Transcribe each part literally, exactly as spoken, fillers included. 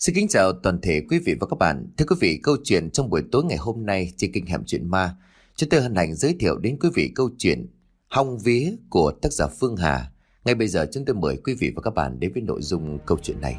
Xin kính chào toàn thể quý vị và các bạn. Thưa quý vị, câu chuyện trong buổi tối ngày hôm nay trên kênh Hẻm Chuyện Ma, chúng tôi hân hạnh giới thiệu đến quý vị câu chuyện Hong Vía của tác giả Phương Hà. Ngay bây giờ chúng tôi mời quý vị và các bạn đến với nội dung câu chuyện này.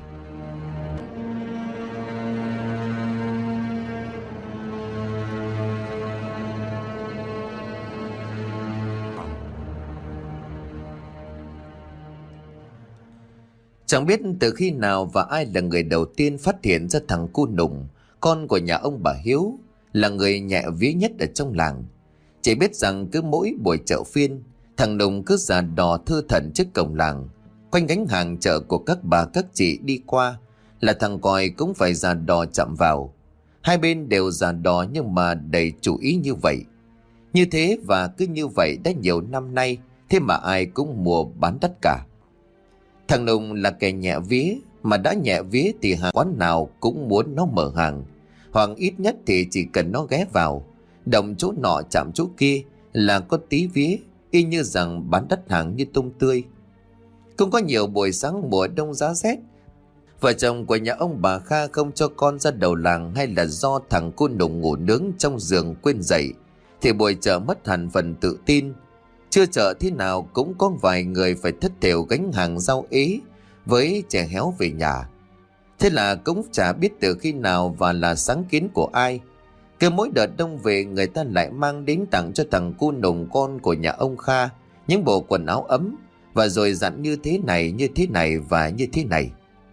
Chẳng biết từ khi nào và ai là người đầu tiên phát hiện ra thằng cu Nùng, con của nhà ông bà Hiếu, là người nhẹ vía nhất ở trong làng. Chỉ biết rằng cứ mỗi buổi chợ phiên, thằng Nùng cứ già đò thưa thẩn trước cổng làng, quanh gánh hàng chợ của các bà các chị đi qua là thằng còi cũng phải già đò chạm vào. Hai bên đều già đò nhưng mà đầy chủ ý như vậy. Như thế và cứ như vậy đã nhiều năm nay, thế mà ai cũng mua bán tất cả. Thằng Nùng là kẻ nhẹ vía, mà đã nhẹ vía thì hàng quán nào cũng muốn nó mở hàng, hoặc ít nhất thì chỉ cần nó ghé vào, động chỗ nọ chạm chỗ kia là có tí vía, y như rằng bán đất hàng như tôm tươi. Cũng có nhiều buổi sáng mùa đông giá rét, vợ chồng của nhà ông bà Kha không cho con ra đầu làng, hay là do thằng cu Nùng ngủ nướng trong giường quên dậy, thì buổi chợ mất hẳn phần tự tin. Chưa chợ thế nào cũng có vài người phải thất thểu gánh hàng rau ế với chè héo về nhà. Thế là cũng chả biết từ khi nào và là sáng kiến của ai, cứ mỗi đợt đông về người ta lại mang đến tặng cho thằng cu Nùng con của nhà ông Kha những bộ quần áo ấm, và rồi dặn như thế này, như thế này và như thế này.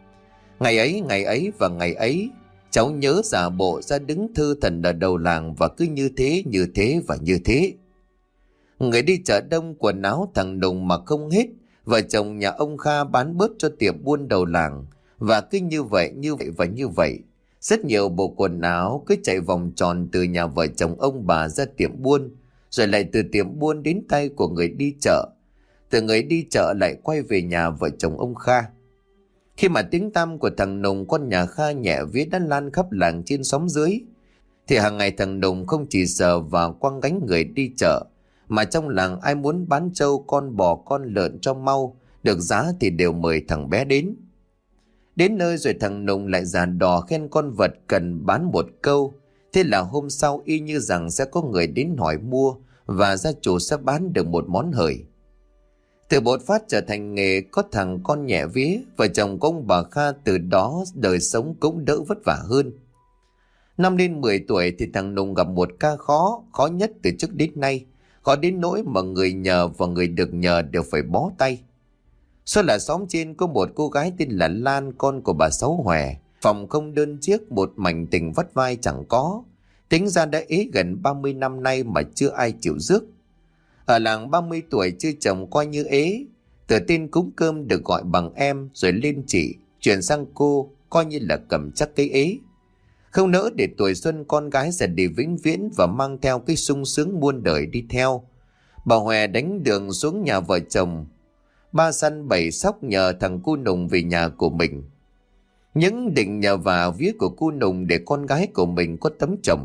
Ngày ấy, ngày ấy và ngày ấy, cháu nhớ giả bộ ra đứng thư thần ở đầu làng, và cứ như thế, như thế và như thế. Người đi chợ đông, quần áo thằng Nùng mà không hết, vợ chồng nhà ông Kha bán bớt cho tiệm buôn đầu làng, và cứ như vậy, như vậy và như vậy. Rất nhiều bộ quần áo cứ chạy vòng tròn từ nhà vợ chồng ông bà ra tiệm buôn, rồi lại từ tiệm buôn đến tay của người đi chợ, từ người đi chợ lại quay về nhà vợ chồng ông Kha. Khi mà tiếng tăm của thằng Nùng con nhà Kha nhẹ vía đã lan khắp làng trên xóm dưới, thì hàng ngày thằng Nùng không chỉ sờ và quăng gánh người đi chợ, mà trong làng ai muốn bán trâu, con bò, con lợn cho mau được giá thì đều mời thằng bé đến. Đến nơi rồi thằng Nùng lại già đò khen con vật cần bán một câu. Thế là hôm sau y như rằng sẽ có người đến hỏi mua, và gia chủ sẽ bán được một món hời. Từ bột phát trở thành nghề có thằng con nhẹ vía, vợ chồng của ông bà Kha từ đó đời sống cũng đỡ vất vả hơn. Năm lên mười tuổi thì thằng Nùng gặp một ca khó, khó nhất từ trước đến nay. Khó đến nỗi mà người nhờ và người được nhờ đều phải bó tay. Số là xóm trên có một cô gái tên là Lan, con của bà Sáu Hòe. Phòng không đơn chiếc, một mảnh tình vắt vai chẳng có. Tính ra đã ế gần ba mươi năm nay mà chưa ai chịu rước. Ở làng ba mươi tuổi chưa chồng coi như ế. Từ tên cúng cơm được gọi bằng em, rồi lên chị, chuyển sang cô, coi như là cầm chắc cái ế. Không nỡ để tuổi xuân con gái dần đi vĩnh viễn, và mang theo cái sung sướng muôn đời đi theo. Bà Hòe đánh đường xuống nhà vợ chồng, ba săn bảy sóc nhờ thằng cu Nùng về nhà của mình. Những định nhờ vả vía của cu Nùng để con gái của mình có tấm chồng.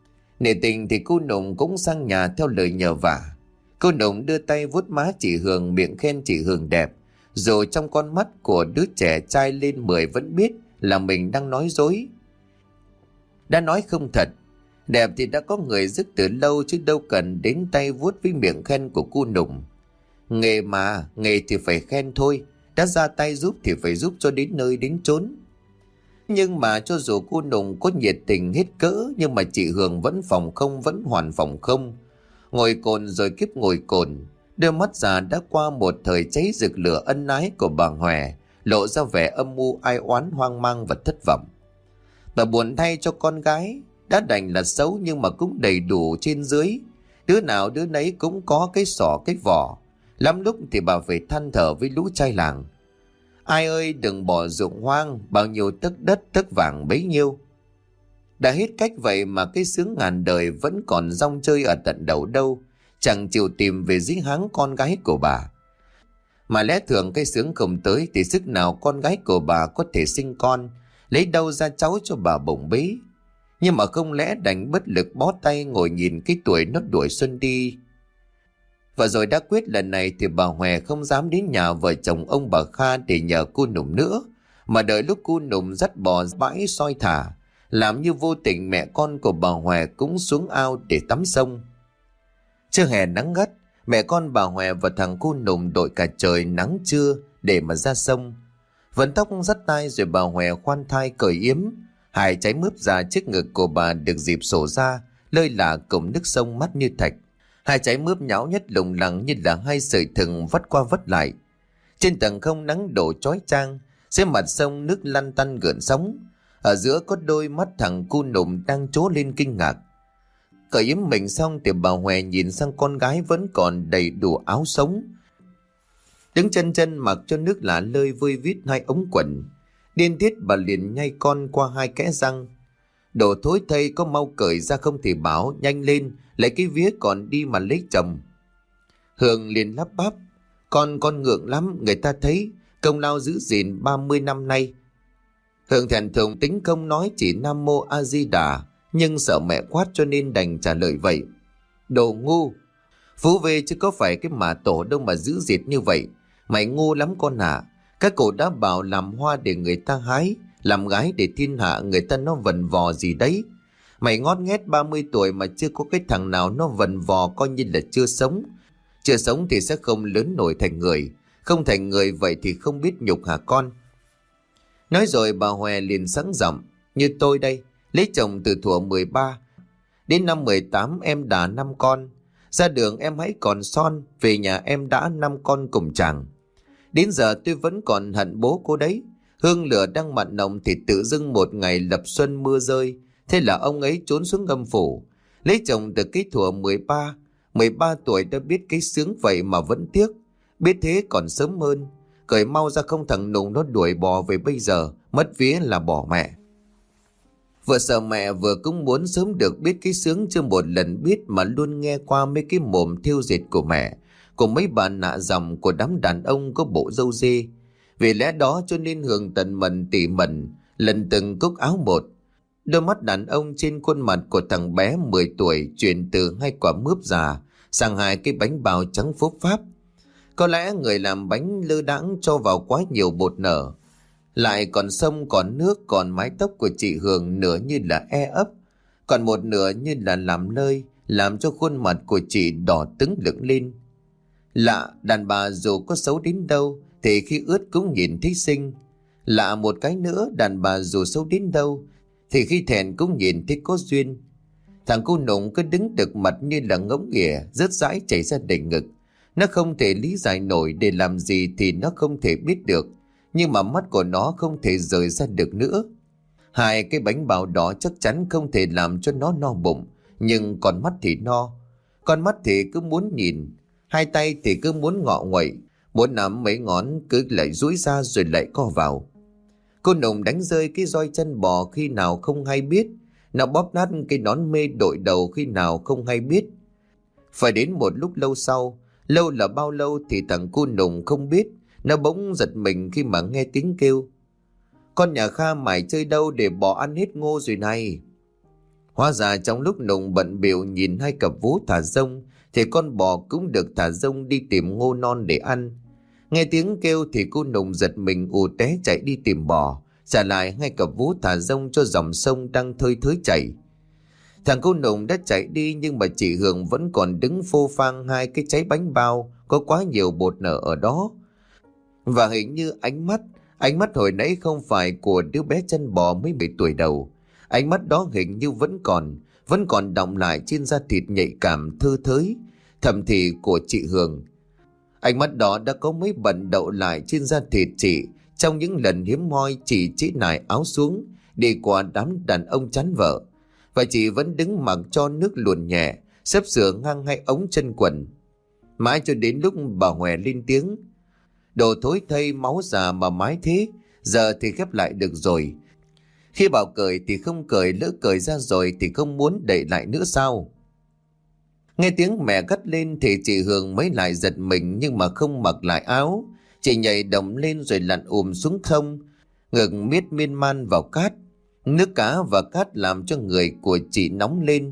Nể tình thì cu Nùng cũng sang nhà theo lời nhờ vả. Cu Nùng đưa tay vuốt má chị Hường, miệng khen chị Hường đẹp, dù trong con mắt của đứa trẻ trai lên mười vẫn biết là mình đang nói dối. Đã nói không thật, đẹp thì đã có người dứt từ lâu, chứ đâu cần đến tay vuốt với miệng khen của cu Nùng. Nghề mà, nghề thì phải khen thôi, đã ra tay giúp thì phải giúp cho đến nơi đến chốn. Nhưng mà cho dù cu Nùng có nhiệt tình hết cỡ, nhưng mà chị Hường vẫn phòng không, vẫn hoàn phòng không. Ngồi cồn rồi kiếp ngồi cồn, đôi mắt già đã qua một thời cháy rực lửa ân ái của bà Hòe, lộ ra vẻ âm mưu ai oán, hoang mang và thất vọng. Bà buồn thay cho con gái, đã đành là xấu nhưng mà cũng đầy đủ trên dưới. Đứa nào đứa nấy cũng có cái sỏ cái vỏ. Lắm lúc thì bà phải than thở với lũ trai làng. Ai ơi đừng bỏ ruộng hoang, bao nhiêu tấc đất tấc vàng bấy nhiêu. Đã hết cách vậy mà cái sướng ngàn đời vẫn còn rong chơi ở tận đầu đâu, chẳng chịu tìm về dưới háng con gái của bà. Mà lẽ thường cái sướng không tới thì sức nào con gái của bà có thể sinh con, lấy đâu ra cháu cho bà bồng bế. Nhưng mà không lẽ đành bất lực bó tay ngồi nhìn cái tuổi nó đuổi xuân đi. Và rồi đã quyết lần này thì bà Hòe không dám đến nhà vợ chồng ông bà Kha để nhờ cô Nùng nữa, mà đợi lúc cu Nùng dắt bò bãi soi thả, làm như vô tình mẹ con của bà Hòe cũng xuống ao để tắm sông. Trưa hè nắng gắt, mẹ con bà Hòe và thằng cu Nùng đội cả trời nắng trưa để mà ra sông. Vấn tóc dắt tai rồi bà Hòe khoan thai cởi yếm, hai trái mướp già trước ngực của bà được dịp sổ ra, lơi lả cùng nước sông mắt như thạch. Hai trái mướp nhão nhất lủng lẳng như là hai sợi thừng vắt qua vắt lại. Trên tầng không nắng đổ chói chang, dưới mặt sông nước lăn tăn gợn sóng. Ở giữa có đôi mắt thằng cu Nùng đang trố lên kinh ngạc. Cởi yếm mình xong thì bà Hòe nhìn sang con gái vẫn còn đầy đủ áo sống, đứng chân chân mặc cho nước lạ lơi vơi vít hai ống quần. Điên tiết bà liền nhay con qua hai kẽ răng. Đồ thối thây, có mau cởi ra không thì bảo nhanh lên, lấy cái vía còn đi mà lấy chồng. Hường liền lắp bắp: Con con ngượng lắm, người ta thấy công lao giữ gìn ba mươi năm nay. Hường thẹn thùng tính không nói chỉ Nam Mô A Di Đà, nhưng sợ mẹ quát cho nên đành trả lời vậy. Đồ ngu! Phú về chứ có phải cái mà tổ đâu mà giữ diệt như vậy. Mày ngu lắm con ạ. À. Các cổ đã bảo làm hoa để người ta hái, làm gái để thiên hạ người ta nó vần vò gì đấy. Mày ngót nghét ba mươi tuổi mà chưa có cái thằng nào nó vần vò coi như là chưa sống. Chưa sống thì sẽ không lớn nổi thành người. Không thành người vậy thì không biết nhục hả con? Nói rồi bà Hòe liền sẵn giọng: Như tôi đây, lấy chồng từ thuở mười ba. Đến năm mười tám em đã năm con. Ra đường em hãy còn son, về nhà em đã năm con cùng chàng. Đến giờ tôi vẫn còn hận bố cô đấy. Hương lửa đang mặn nồng thì tự dưng một ngày lập xuân mưa rơi. Thế là ông ấy trốn xuống âm phủ. Lấy chồng từ cái thuở mười ba. mười ba tuổi đã biết cái sướng vậy mà vẫn tiếc. Biết thế còn sớm hơn. Cởi mau ra không thằng Nùng nó đuổi bò về bây giờ. Mất vía là bỏ mẹ. Vừa sợ mẹ vừa cũng muốn sớm được biết cái sướng, chưa một lần biết mà luôn nghe qua mấy cái mồm thiêu dệt của mẹ, của mấy bà nạ dòng, của đám đàn ông có bộ râu dê. Vì lẽ đó cho nên Hường tần mần tỉ mẩn lần từng cúc áo một. Đôi mắt đàn ông trên khuôn mặt của thằng bé mười tuổi chuyển từ hai quả mướp già sang hai cái bánh bao trắng phốp pháp. Có lẽ người làm bánh lơ đãng cho vào quá nhiều bột nở. Lại còn sông, còn nước, còn mái tóc của chị Hường nửa như là e ấp, còn một nửa như là làm lơi, làm cho khuôn mặt của chị đỏ tứng lửng lên. Lạ, đàn bà dù có xấu đến đâu thì khi ướt cũng nhìn thấy xinh. Lạ một cái nữa, đàn bà dù xấu đến đâu thì khi thẹn cũng nhìn thấy có duyên. Thằng cu Nùng cứ đứng đực mặt như là ngỗng nghỉa, rớt rãi chảy ra đầy ngực. Nó không thể lý giải nổi để làm gì thì nó không thể biết được, nhưng mà mắt của nó không thể rời ra được nữa. Hai cái bánh bao đó chắc chắn không thể làm cho nó no bụng, nhưng con mắt thì no. Con mắt thì cứ muốn nhìn, hai tay thì cứ muốn ngọ nguậy, muốn nắm mấy ngón cứ lại duỗi ra rồi lại co vào. Cô Nùng đánh rơi cái roi chân bò khi nào không hay biết, nó bóp nát cái nón mê đội đầu khi nào không hay biết. Phải đến một lúc lâu sau, lâu là bao lâu thì thằng cu Nùng không biết, nó bỗng giật mình khi mà nghe tiếng kêu: Con nhà Kha mày chơi đâu để bỏ ăn hết ngô rồi này? Hóa ra trong lúc Nùng bận bịu nhìn hai cặp vú thả rông thì con bò cũng được thả rông đi tìm ngô non để ăn. Nghe tiếng kêu thì cô Nùng giật mình ù té chạy đi tìm bò, trả lại hai cặp vú thả rông cho dòng sông đang thơi thới chảy. Thằng cô Nùng đã chạy đi nhưng mà chị Hường vẫn còn đứng phô phang hai cái cháy bánh bao có quá nhiều bột nở ở đó. Và hình như ánh mắt, ánh mắt hồi nãy không phải của đứa bé chân bò mới bảy tuổi đầu. Ánh mắt đó hình như vẫn còn, vẫn còn đọng lại trên da thịt nhạy cảm thơ thới, thầm thì của chị Hường. Ánh mắt đó đã có mấy bận đậu lại trên da thịt chị trong những lần hiếm hoi chị chỉ nải áo xuống đi qua đám đàn ông chán vợ. Và chị vẫn đứng mặc cho nước luồn nhẹ, xếp sửa ngang hai ống chân quần. Mãi cho đến lúc bà Hòe lên tiếng: Đồ thối thây máu già mà mái thế, giờ thì khép lại được rồi. Khi bảo cởi thì không cởi, lỡ cởi ra rồi thì không muốn đậy lại nữa sao? Nghe tiếng mẹ gắt lên thì chị Hường mới lại giật mình nhưng mà không mặc lại áo. Chị nhảy đồng lên rồi lặn ùm xuống không, ngực miết miên man vào cát. Nước cá và cát làm cho người của chị nóng lên.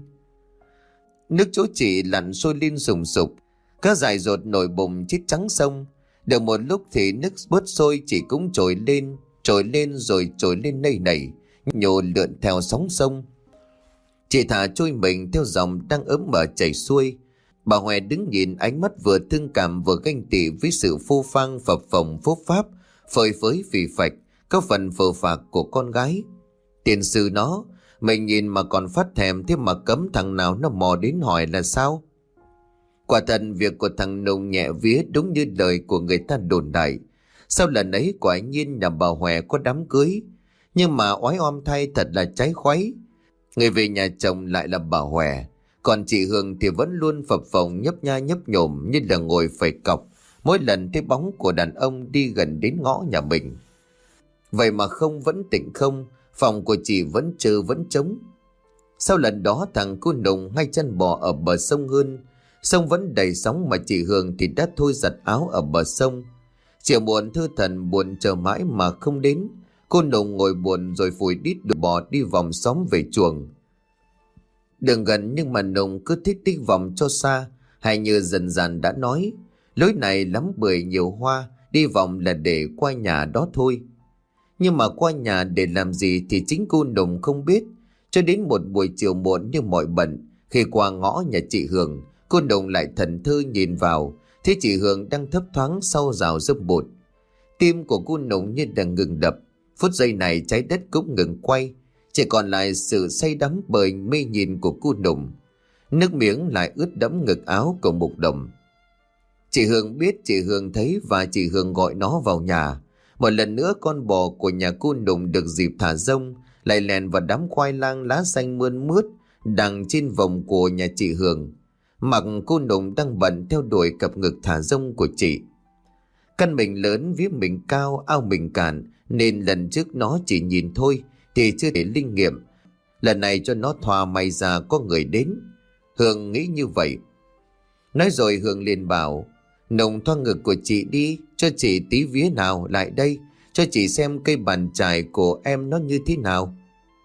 Nước chỗ chị lặn sôi lên sùng sục, cá dài dột nổi bùng chít trắng sông. Được một lúc thì nước bớt sôi chị cũng trồi lên, trồi lên rồi trồi lên nây nảy, nhô lượn theo sóng sông. Chị thả trôi mình theo dòng đang ấm mở chảy xuôi. Bà Hoè đứng nhìn, ánh mắt vừa thương cảm vừa ganh tị với sự phô phang phập phồng phốp pháp, phơi phới phì phạch, có phần phờ phạc của con gái. Tiền sư nó, mình nhìn mà còn phát thèm, thế mà cấm thằng nào nó mò đến hỏi là sao? Quả thật việc của thằng Nùng nhẹ vía đúng như lời của người ta đồn đại. Sau lần ấy quả nhiên nhà bà Hoè có đám cưới, nhưng mà oái oăm thay thật là trái khoái. Người về nhà chồng lại là bà Hoè, còn chị Hương thì vẫn luôn phập phồng nhấp nha nhấp nhổm như là ngồi phẩy cọc mỗi lần thấy bóng của đàn ông đi gần đến ngõ nhà mình. Vậy mà không vẫn tịnh không, phòng của chị vẫn trơ vẫn trống. Sau lần đó thằng cu Nùng ngay chân bò ở bờ sông hơn, sông vẫn đầy sóng mà chị Hương thì đã thôi giặt áo ở bờ sông. Chiều muộn thư thần buồn chờ mãi mà không đến. Cô Nùng ngồi buồn rồi phủi đít đuổi bò đi vòng xóm về chuồng. Đường gần nhưng mà Nùng cứ thích đi vòng cho xa. Hay như dần dần đã nói, lối này lắm bưởi nhiều hoa, đi vòng là để qua nhà đó thôi. Nhưng mà qua nhà để làm gì thì chính cô Nùng không biết. Cho đến một buổi chiều muộn như mọi bận, khi qua ngõ nhà chị Hương, cô Nùng lại thần thư nhìn vào, thấy chị Hương đang thấp thoáng sau rào dâm bụt. Tim của cô Nùng như đang ngừng đập. Phút giây này trái đất cũng ngừng quay, chỉ còn lại sự say đắm bởi mê nhìn của cô Nùng. Nước miếng lại ướt đẫm ngực áo của Mục Đồng. Chị Hương biết, chị Hương thấy và chị Hương gọi nó vào nhà. Một lần nữa con bò của nhà cô Nùng được dịp thả rông, lại lèn vào đám khoai lang lá xanh mơn mướt đằng trên vòng của nhà chị Hương. Mặc cô Nùng đang bận theo đuổi cặp ngực thả rông của chị. Căn mình lớn, vía mình cao, ao mình cạn, nên lần trước nó chỉ nhìn thôi thì chưa thể linh nghiệm. Lần này cho nó thòa may ra có người đến. Hương nghĩ như vậy. Nói rồi Hương liền bảo, Nùng thoa ngực của chị đi, cho chị tí vía nào lại đây, cho chị xem cây bàn chải của em nó như thế nào.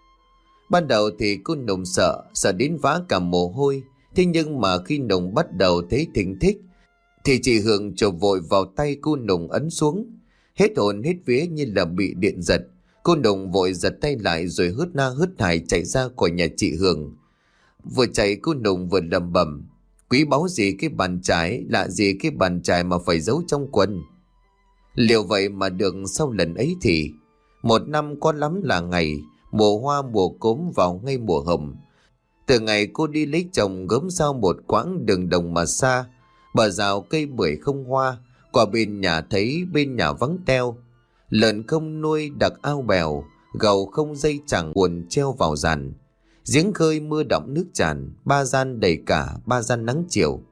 Ban đầu thì cô Nùng sợ, sợ đến vã cả mồ hôi. Thế nhưng mà khi Nùng bắt đầu thấy thình thích, thì chị Hương chộp vội vào tay cô Nùng ấn xuống. Hết hồn hết vía như là bị điện giật. Cô Nùng vội giật tay lại rồi hớt na hớt hải chạy ra khỏi nhà chị Hương. Vừa chạy cô Nùng vừa lẩm bẩm, quý báu gì cái bàn chải, lạ gì cái bàn chải mà phải giấu trong quần. Liệu vậy mà được sau lần ấy thì một năm có lắm là ngày, mùa hoa mùa cốm vào ngay mùa hồng. Từ ngày cô đi lấy chồng gớm sau một quãng đường đồng mà xa, bờ rào cây bưởi không hoa, qua bên nhà thấy bên nhà vắng teo. Lợn không nuôi đặc ao bèo, gầu không dây chẳng cuồn treo vào giàn. Giếng khơi mưa đọng nước tràn, ba gian đầy cả, ba gian nắng chiều.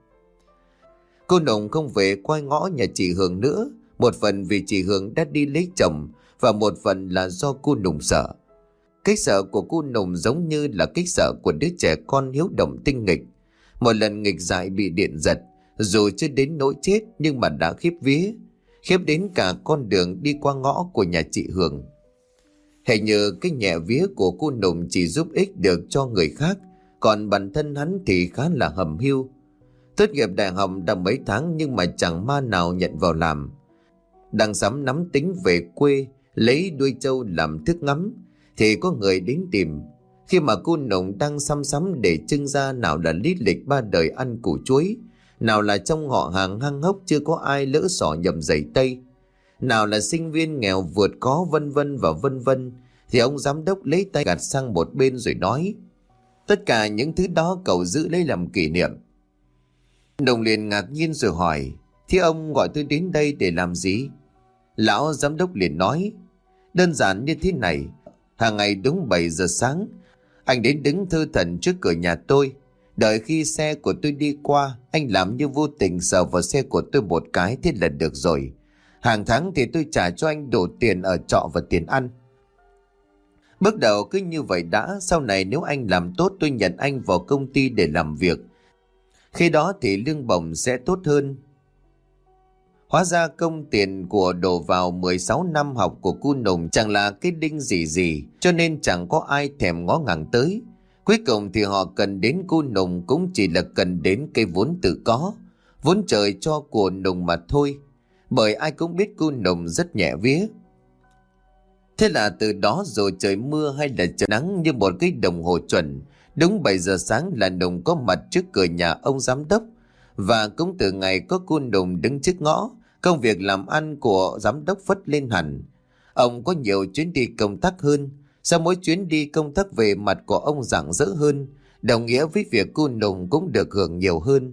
Cô Nùng không về quay ngõ nhà chị Hương nữa, một phần vì chị Hương đã đi lấy chồng, và một phần là do cô Nùng sợ. Cách sợ của cô Nùng giống như là cách sợ của đứa trẻ con hiếu động tinh nghịch. Một lần nghịch dại bị điện giật, dù chưa đến nỗi chết nhưng mà đã khiếp vía, khiếp đến cả con đường đi qua ngõ của nhà chị Hương. Hình như cái nhẹ vía của cô Nùng chỉ giúp ích được cho người khác, còn bản thân hắn thì khá là hầm hiu. Tốt nghiệp đại học đã mấy tháng nhưng mà chẳng ma nào nhận vào làm. Đang sắm nắm tính về quê lấy đuôi trâu làm thức ngắm thì có người đến tìm. Khi mà cô Nùng đang xăm sắm để trưng ra nào là lý lịch ba đời ăn củ chuối, nào là trong họ hàng hăng hốc chưa có ai lỡ xỏ nhầm giày tây, nào là sinh viên nghèo vượt có vân vân và vân vân, thì ông giám đốc lấy tay gạt sang một bên rồi nói, tất cả những thứ đó cậu giữ lấy làm kỷ niệm. Nùng liền ngạc nhiên rồi hỏi, thế ông gọi tôi đến đây để làm gì? Lão giám đốc liền nói, đơn giản như thế này, hàng ngày đúng bảy giờ sáng, anh đến đứng thư thần trước cửa nhà tôi. Đợi khi xe của tôi đi qua, anh làm như vô tình sờ vào xe của tôi một cái, thế là được rồi. Hàng tháng thì tôi trả cho anh đủ tiền ở trọ và tiền ăn. Bước đầu cứ như vậy đã, sau này nếu anh làm tốt tôi nhận anh vào công ty để làm việc. Khi đó thì lương bổng sẽ tốt hơn. Hóa ra công tiền của đổ vào mười sáu năm học của cô Nùng chẳng là cái đinh gì gì, cho nên chẳng có ai thèm ngó ngàng tới. Cuối cùng thì họ cần đến cô Nùng cũng chỉ là cần đến cái vốn tự có, vốn trời cho của Nùng mà thôi. Bởi ai cũng biết cô Nùng rất nhẹ vía. Thế là từ đó rồi trời mưa hay là trời nắng như một cái đồng hồ chuẩn, đúng bảy giờ sáng là Nùng có mặt trước cửa nhà ông giám đốc. Và cũng từ ngày có cô Nùng đứng trước ngõ, công việc làm ăn của giám đốc phất lên hẳn. Ông có nhiều chuyến đi công tác hơn. Sau mỗi chuyến đi công tác về, mặt của ông rạng rỡ hơn, đồng nghĩa với việc cô Nùng cũng được hưởng nhiều hơn.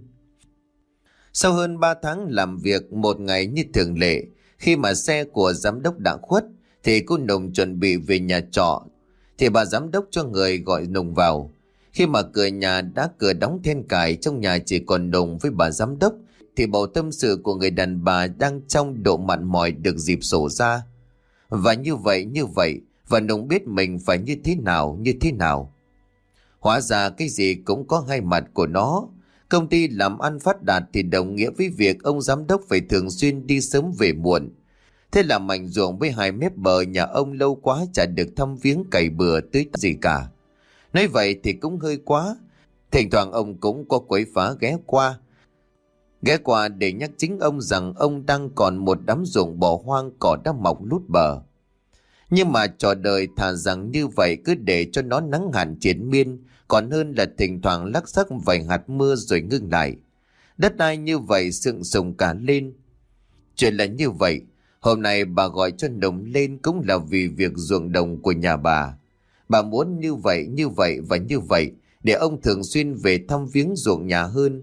Sau hơn ba tháng làm việc, một ngày như thường lệ, khi mà xe của giám đốc đã khuất thì cô Nùng chuẩn bị về nhà trọ, thì bà giám đốc cho người gọi Nùng vào. Khi mà cửa nhà đã cửa đóng then cài, trong nhà chỉ còn Nùng với bà giám đốc, thì bầu tâm sự của người đàn bà đang trong độ mặn mòi được dịp sổ ra. Và như vậy như vậy và Nùng biết mình phải như thế nào như thế nào. Hóa ra cái gì cũng có hai mặt của nó. Công ty làm ăn phát đạt thì đồng nghĩa với việc ông giám đốc phải thường xuyên đi sớm về muộn. Thế là mảnh ruộng với hai mép bờ nhà ông lâu quá chả được thăm viếng cày bừa tưới gì cả. Nói vậy thì cũng hơi quá. Thỉnh thoảng ông cũng có quấy phá ghé qua. Ghé qua để nhắc chính ông rằng ông đang còn một đám ruộng bỏ hoang, cỏ đã mọc lút bờ. Nhưng mà trò đời thà rằng như vậy cứ để cho nó nắng hạn triền miên, còn hơn là thỉnh thoảng lắc xắc vài hạt mưa rồi ngưng lại. Đất đai như vậy sượng sùng cả lên. Chuyện là như vậy, hôm nay bà gọi cho Nùng lên cũng là vì việc ruộng đồng của nhà bà. Bà muốn như vậy, như vậy và như vậy để ông thường xuyên về thăm viếng ruộng nhà hơn.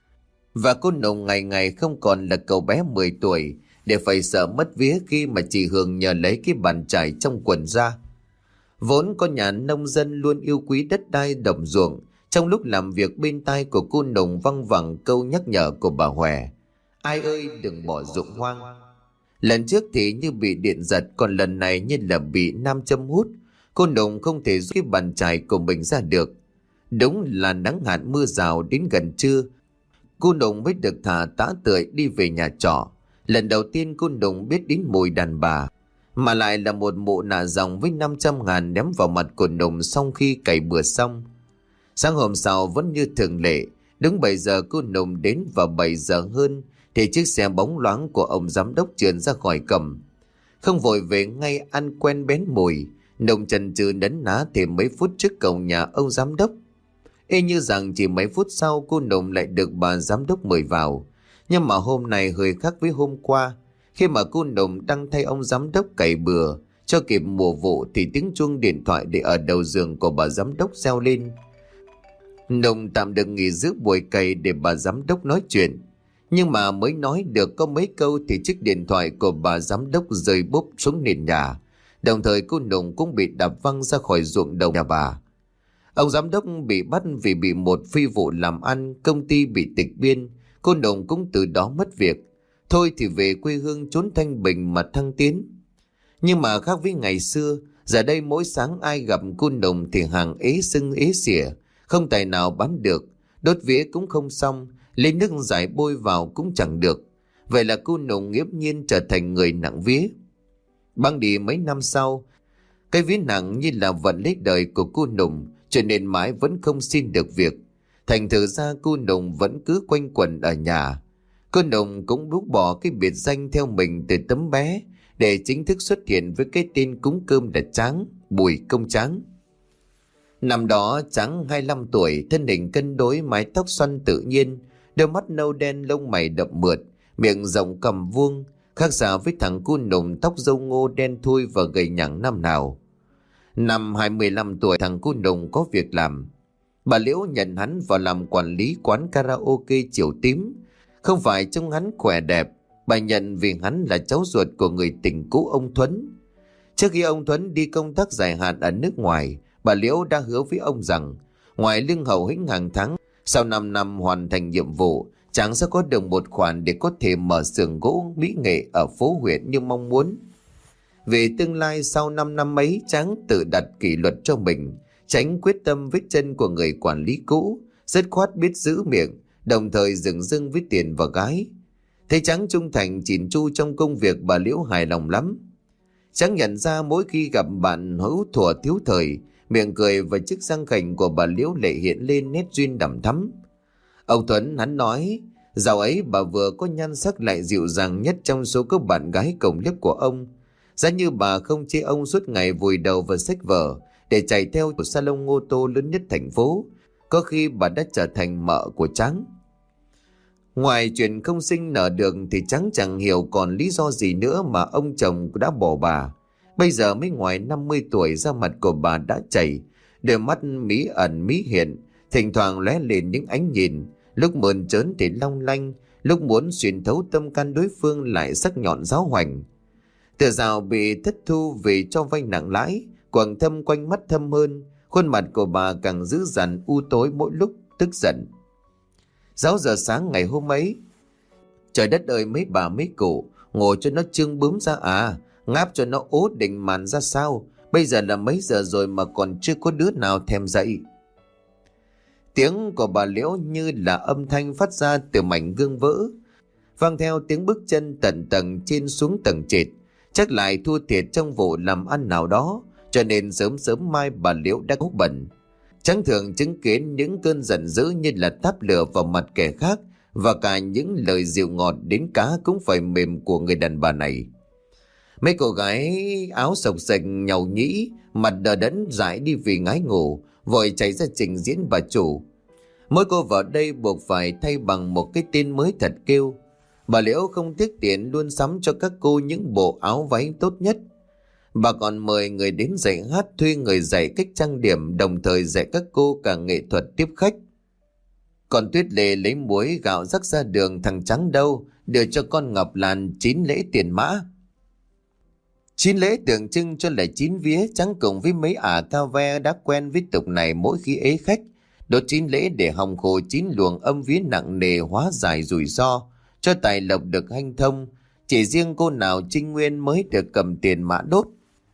Và cô Nùng ngày ngày không còn là cậu bé mười tuổi để phải sợ mất vía khi mà chị Hường nhờ lấy cái bàn chải trong quần ra. Vốn có nhà nông dân luôn yêu quý đất đai đồng ruộng, trong lúc làm việc bên tai của cô Nùng văng vẳng câu nhắc nhở của bà Hòe: ai ơi đừng bỏ ruộng hoang. Lần trước thì như bị điện giật, còn lần này như là bị nam châm hút. Cô Nùng không thể rút cái bàn chải của mình ra được. Đúng là nắng hạn mưa rào, đến gần trưa cô Nùng mới được thả tã tưởi đi về nhà trọ. Lần đầu tiên cô Nùng biết đến mùi đàn bà, mà lại là một mụ nạ dòng với năm trăm ngàn ném vào mặt của Nùng sau khi cày bừa xong. Sáng hôm sau vẫn như thường lệ, đúng bảy giờ cô Nùng đến, vào bảy giờ hơn thì chiếc xe bóng loáng của ông giám đốc trườn ra khỏi cổng. Không vội về ngay ăn quen bén mùi, Nùng chần chừ nấn ná thêm mấy phút trước cổng nhà ông giám đốc. Y như rằng chỉ mấy phút sau cô Nùng lại được bà giám đốc mời vào. Nhưng mà hôm nay hơi khác với hôm qua. Khi mà cô Nùng đang thay ông giám đốc cày bừa cho kịp mùa vụ thì tiếng chuông điện thoại để ở đầu giường của bà giám đốc reo lên. Nùng tạm được nghỉ giữa buổi cày để bà giám đốc nói chuyện. Nhưng mà mới nói được có mấy câu thì chiếc điện thoại của bà giám đốc rơi bốp xuống nền nhà. Đồng thời cô Nùng cũng bị đạp văng ra khỏi ruộng đồng nhà bà. Ông giám đốc bị bắt vì bị một phi vụ làm ăn, công ty bị tịch biên. Cô Nùng cũng từ đó mất việc. Thôi thì về quê hương trốn thanh bình mà thăng tiến. Nhưng mà khác với ngày xưa, giờ đây mỗi sáng ai gặp cô Nùng thì hàng ế sưng ế xỉa, không tài nào bán được. Đốt vía cũng không xong, lấy nước giải bôi vào cũng chẳng được. Vậy là cô Nùng nghiễm nhiên trở thành người nặng vía. Băng đi mấy năm sau, cái vía nặng như là vận lấy đời của cô Nùng, cho nên mãi vẫn không xin được việc. Thành thử ra cô Nùng vẫn cứ quanh quẩn ở nhà. Cô Nùng cũng rút bỏ cái biệt danh theo mình từ tấm bé để chính thức xuất hiện với cái tên cúng cơm là Tráng, Bùi Công Tráng. Năm đó Tráng hai mươi lăm tuổi, thân hình cân đối, mái tóc xoăn tự nhiên, đôi mắt nâu đen, lông mày đậm mượt, miệng rộng cằm vuông, khác xa với thằng cô Nùng tóc râu ngô đen thui và gầy nhẳng năm nào. Năm hai mươi lăm tuổi thằng cô Nùng có việc làm. Bà Liễu nhận hắn vào làm quản lý quán karaoke Chiều Tím. Không phải trông hắn khỏe đẹp, bà nhận vì hắn là cháu ruột của người tình cũ ông Thuấn. Trước khi ông Thuấn đi công tác dài hạn ở nước ngoài, bà Liễu đã hứa với ông rằng ngoài lương hậu hĩnh hàng tháng, sau năm năm hoàn thành nhiệm vụ, chàng sẽ có được một khoản để có thể mở xưởng gỗ mỹ nghệ ở phố huyện như mong muốn. Vì tương lai sau năm năm ấy, Tráng tự đặt kỷ luật cho mình, tránh quyết tâm vết chân của người quản lý cũ, dứt khoát biết giữ miệng, đồng thời dừng dưng với tiền và gái. Thấy Tráng trung thành chỉn chu trong công việc, bà Liễu hài lòng lắm. Tráng nhận ra mỗi khi gặp bạn hữu thuở thiếu thời, miệng cười và chiếc răng khểnh của bà Liễu lại hiện lên nét duyên đằm thắm. Ông Tuấn hắn nói, dạo ấy bà vừa có nhan sắc lại dịu dàng nhất trong số các bạn gái cổng liếp của ông. Giá như bà không chê ông suốt ngày vùi đầu vào sách vở để chạy theo một salon ô tô lớn nhất thành phố, có khi bà đã trở thành mợ của Tráng. Ngoài chuyện không sinh nở được thì Tráng chẳng hiểu còn lý do gì nữa mà ông chồng đã bỏ bà. Bây giờ mới ngoài năm mươi tuổi, da mặt của bà đã chảy, đôi mắt mí ẩn mí hiện, thỉnh thoảng lóe lên những ánh nhìn, lúc mơn trớn thì long lanh, lúc muốn xuyên thấu tâm can đối phương lại sắc nhọn giáo hoành. Từ Dạo bị thất thu vì cho vay nặng lãi, quầng thâm quanh mắt thâm hơn, khuôn mặt của bà càng dữ dằn u tối mỗi lúc tức giận. Sáu giờ sáng ngày hôm ấy, trời đất ơi, mấy bà mấy cụ ngồi cho nó trương bướm ra à, ngáp cho nó ố định màn ra sao. Bây giờ là mấy giờ rồi mà còn chưa có đứa nào thèm dậy. Tiếng của bà Liễu như là âm thanh phát ra từ mảnh gương vỡ, vang theo tiếng bước chân tận tầng trên xuống tầng trệt. Chắc lại thua thiệt trong vụ làm ăn nào đó, cho nên sớm sớm mai bà Liễu đã hút bẩn. Tráng thường chứng kiến những cơn giận dữ như là táp lửa vào mặt kẻ khác, và cả những lời dịu ngọt đến cá cũng phải mềm của người đàn bà này. Mấy cô gái áo sộc sạch nhàu nhĩ, mặt đờ đẫn dãi đi vì ngái ngủ, vội chạy ra trình diễn bà chủ. Mỗi cô vào đây buộc phải thay bằng một cái tên mới thật kêu. Bà Liễu không tiếc tiền luôn sắm cho các cô những bộ áo váy tốt nhất. Bà còn mời người đến dạy hát, thuê người dạy cách trang điểm, đồng thời dạy các cô cả nghệ thuật tiếp khách. Còn Tuyết Lệ lấy muối gạo rắc ra đường, thằng Trắng đâu đưa cho con Ngọc Lan chín lễ tiền mã. Chín lễ tượng trưng cho lễ chín vía. Trắng cùng với mấy ả cao ve đã quen với tục này, mỗi khi ế khách đốt chín lễ để hòng khổ chín luồng âm vía nặng nề, hóa giải rủi ro, cho tài lộc được hanh thông. Chỉ riêng cô nào Trinh Nguyên mới được cầm tiền mã đốt.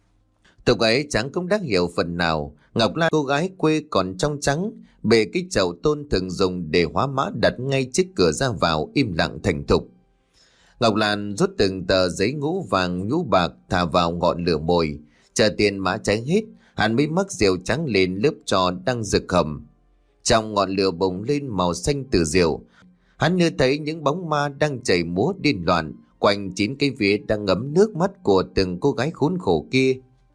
Tục ấy Trắng cũng đã hiểu phần nào. Ngọc Lan, cô gái quê còn trong trắng, bề cái chậu tôn thường dùng để hóa mã đặt ngay trước cửa ra vào, im lặng thành thục. Ngọc Lan rút từng tờ giấy ngũ vàng nhũ bạc thả vào ngọn lửa mồi, chờ tiền mã cháy hết, hắn mới mắc rượu trắng lên lớp trò đang rực hầm. Trong ngọn lửa bùng lên màu xanh từ rượu, hắn như thấy những bóng ma đang chảy múa điên loạn quanh chín cái vía đang ngấm nước mắt của từng cô gái khốn khổ kia.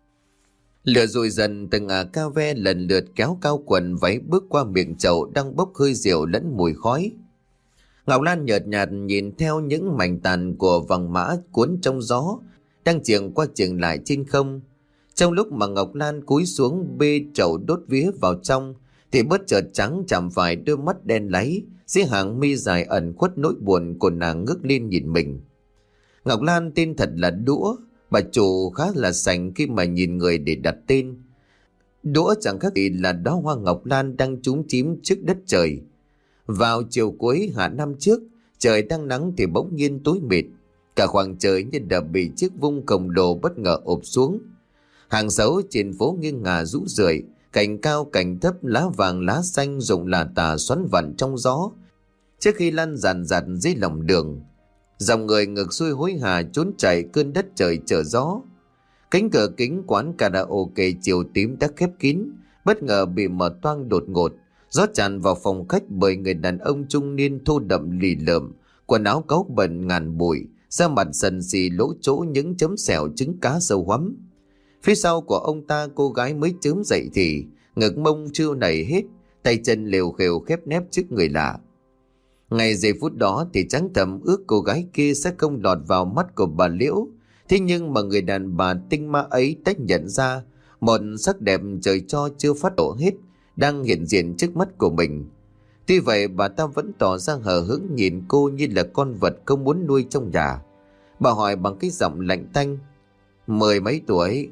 Lửa dội dần, từng ả ca ve lần lượt kéo cao quần váy bước qua miệng chậu đang bốc hơi rượu lẫn mùi khói. Ngọc Lan nhợt nhạt nhìn theo những mảnh tàn của vàng mã cuốn trong gió đang chìm qua chìm lại trên không. Trong lúc mà Ngọc Lan cúi xuống bê chậu đốt vía vào trong thì bất chợt Trắng chạm phải đôi mắt đen láy, dưới hàng mi dài ẩn khuất nỗi buồn của nàng ngước lên nhìn mình. Ngọc Lan tên thật là Đũa. Bà chủ khá là sành khi mà nhìn người để đặt tên. Đũa chẳng khác gì là đóa hoa ngọc lan đang chúm chím trước đất trời. Vào chiều cuối hạ năm trước, trời đang nắng thì bỗng nhiên tối mịt, cả khoảng trời như đã bị chiếc vung khổng lồ bất ngờ ụp xuống. Hàng xấu trên phố nghiêng ngả rũ rượi, cành cao cành thấp, lá vàng lá xanh rụng là tà xoắn vặn trong gió, trước khi lăn dàn dạt dưới lòng đường. Dòng người ngược xuôi hối hả trốn chạy cơn đất trời trở gió. Cánh cửa kính quán karaoke chiều tím đã khép kín, bất ngờ bị mở toang đột ngột. Gió tràn vào phòng khách bởi người đàn ông trung niên thô đậm lì lợm, quần áo cáu bẩn ngàn bụi, da mặt sần xì lỗ chỗ những chấm sẹo trứng cá sâu hoắm. Phía sau của ông ta cô gái mới chớm dậy thì ngực mông chưa nảy hết, tay chân lều khều khép nép trước người lạ. Ngay giây phút đó thì Trắng thầm ước cô gái kia sẽ không lọt vào mắt của bà Liễu. Thế nhưng mà người đàn bà tinh ma ấy tách nhận ra một sắc đẹp trời cho chưa phát đổ hết đang hiện diện trước mắt của mình. Tuy vậy bà ta vẫn tỏ ra hờ hững nhìn cô như là con vật không muốn nuôi trong nhà. Bà hỏi bằng cái giọng lạnh tanh: "Mười mấy tuổi?"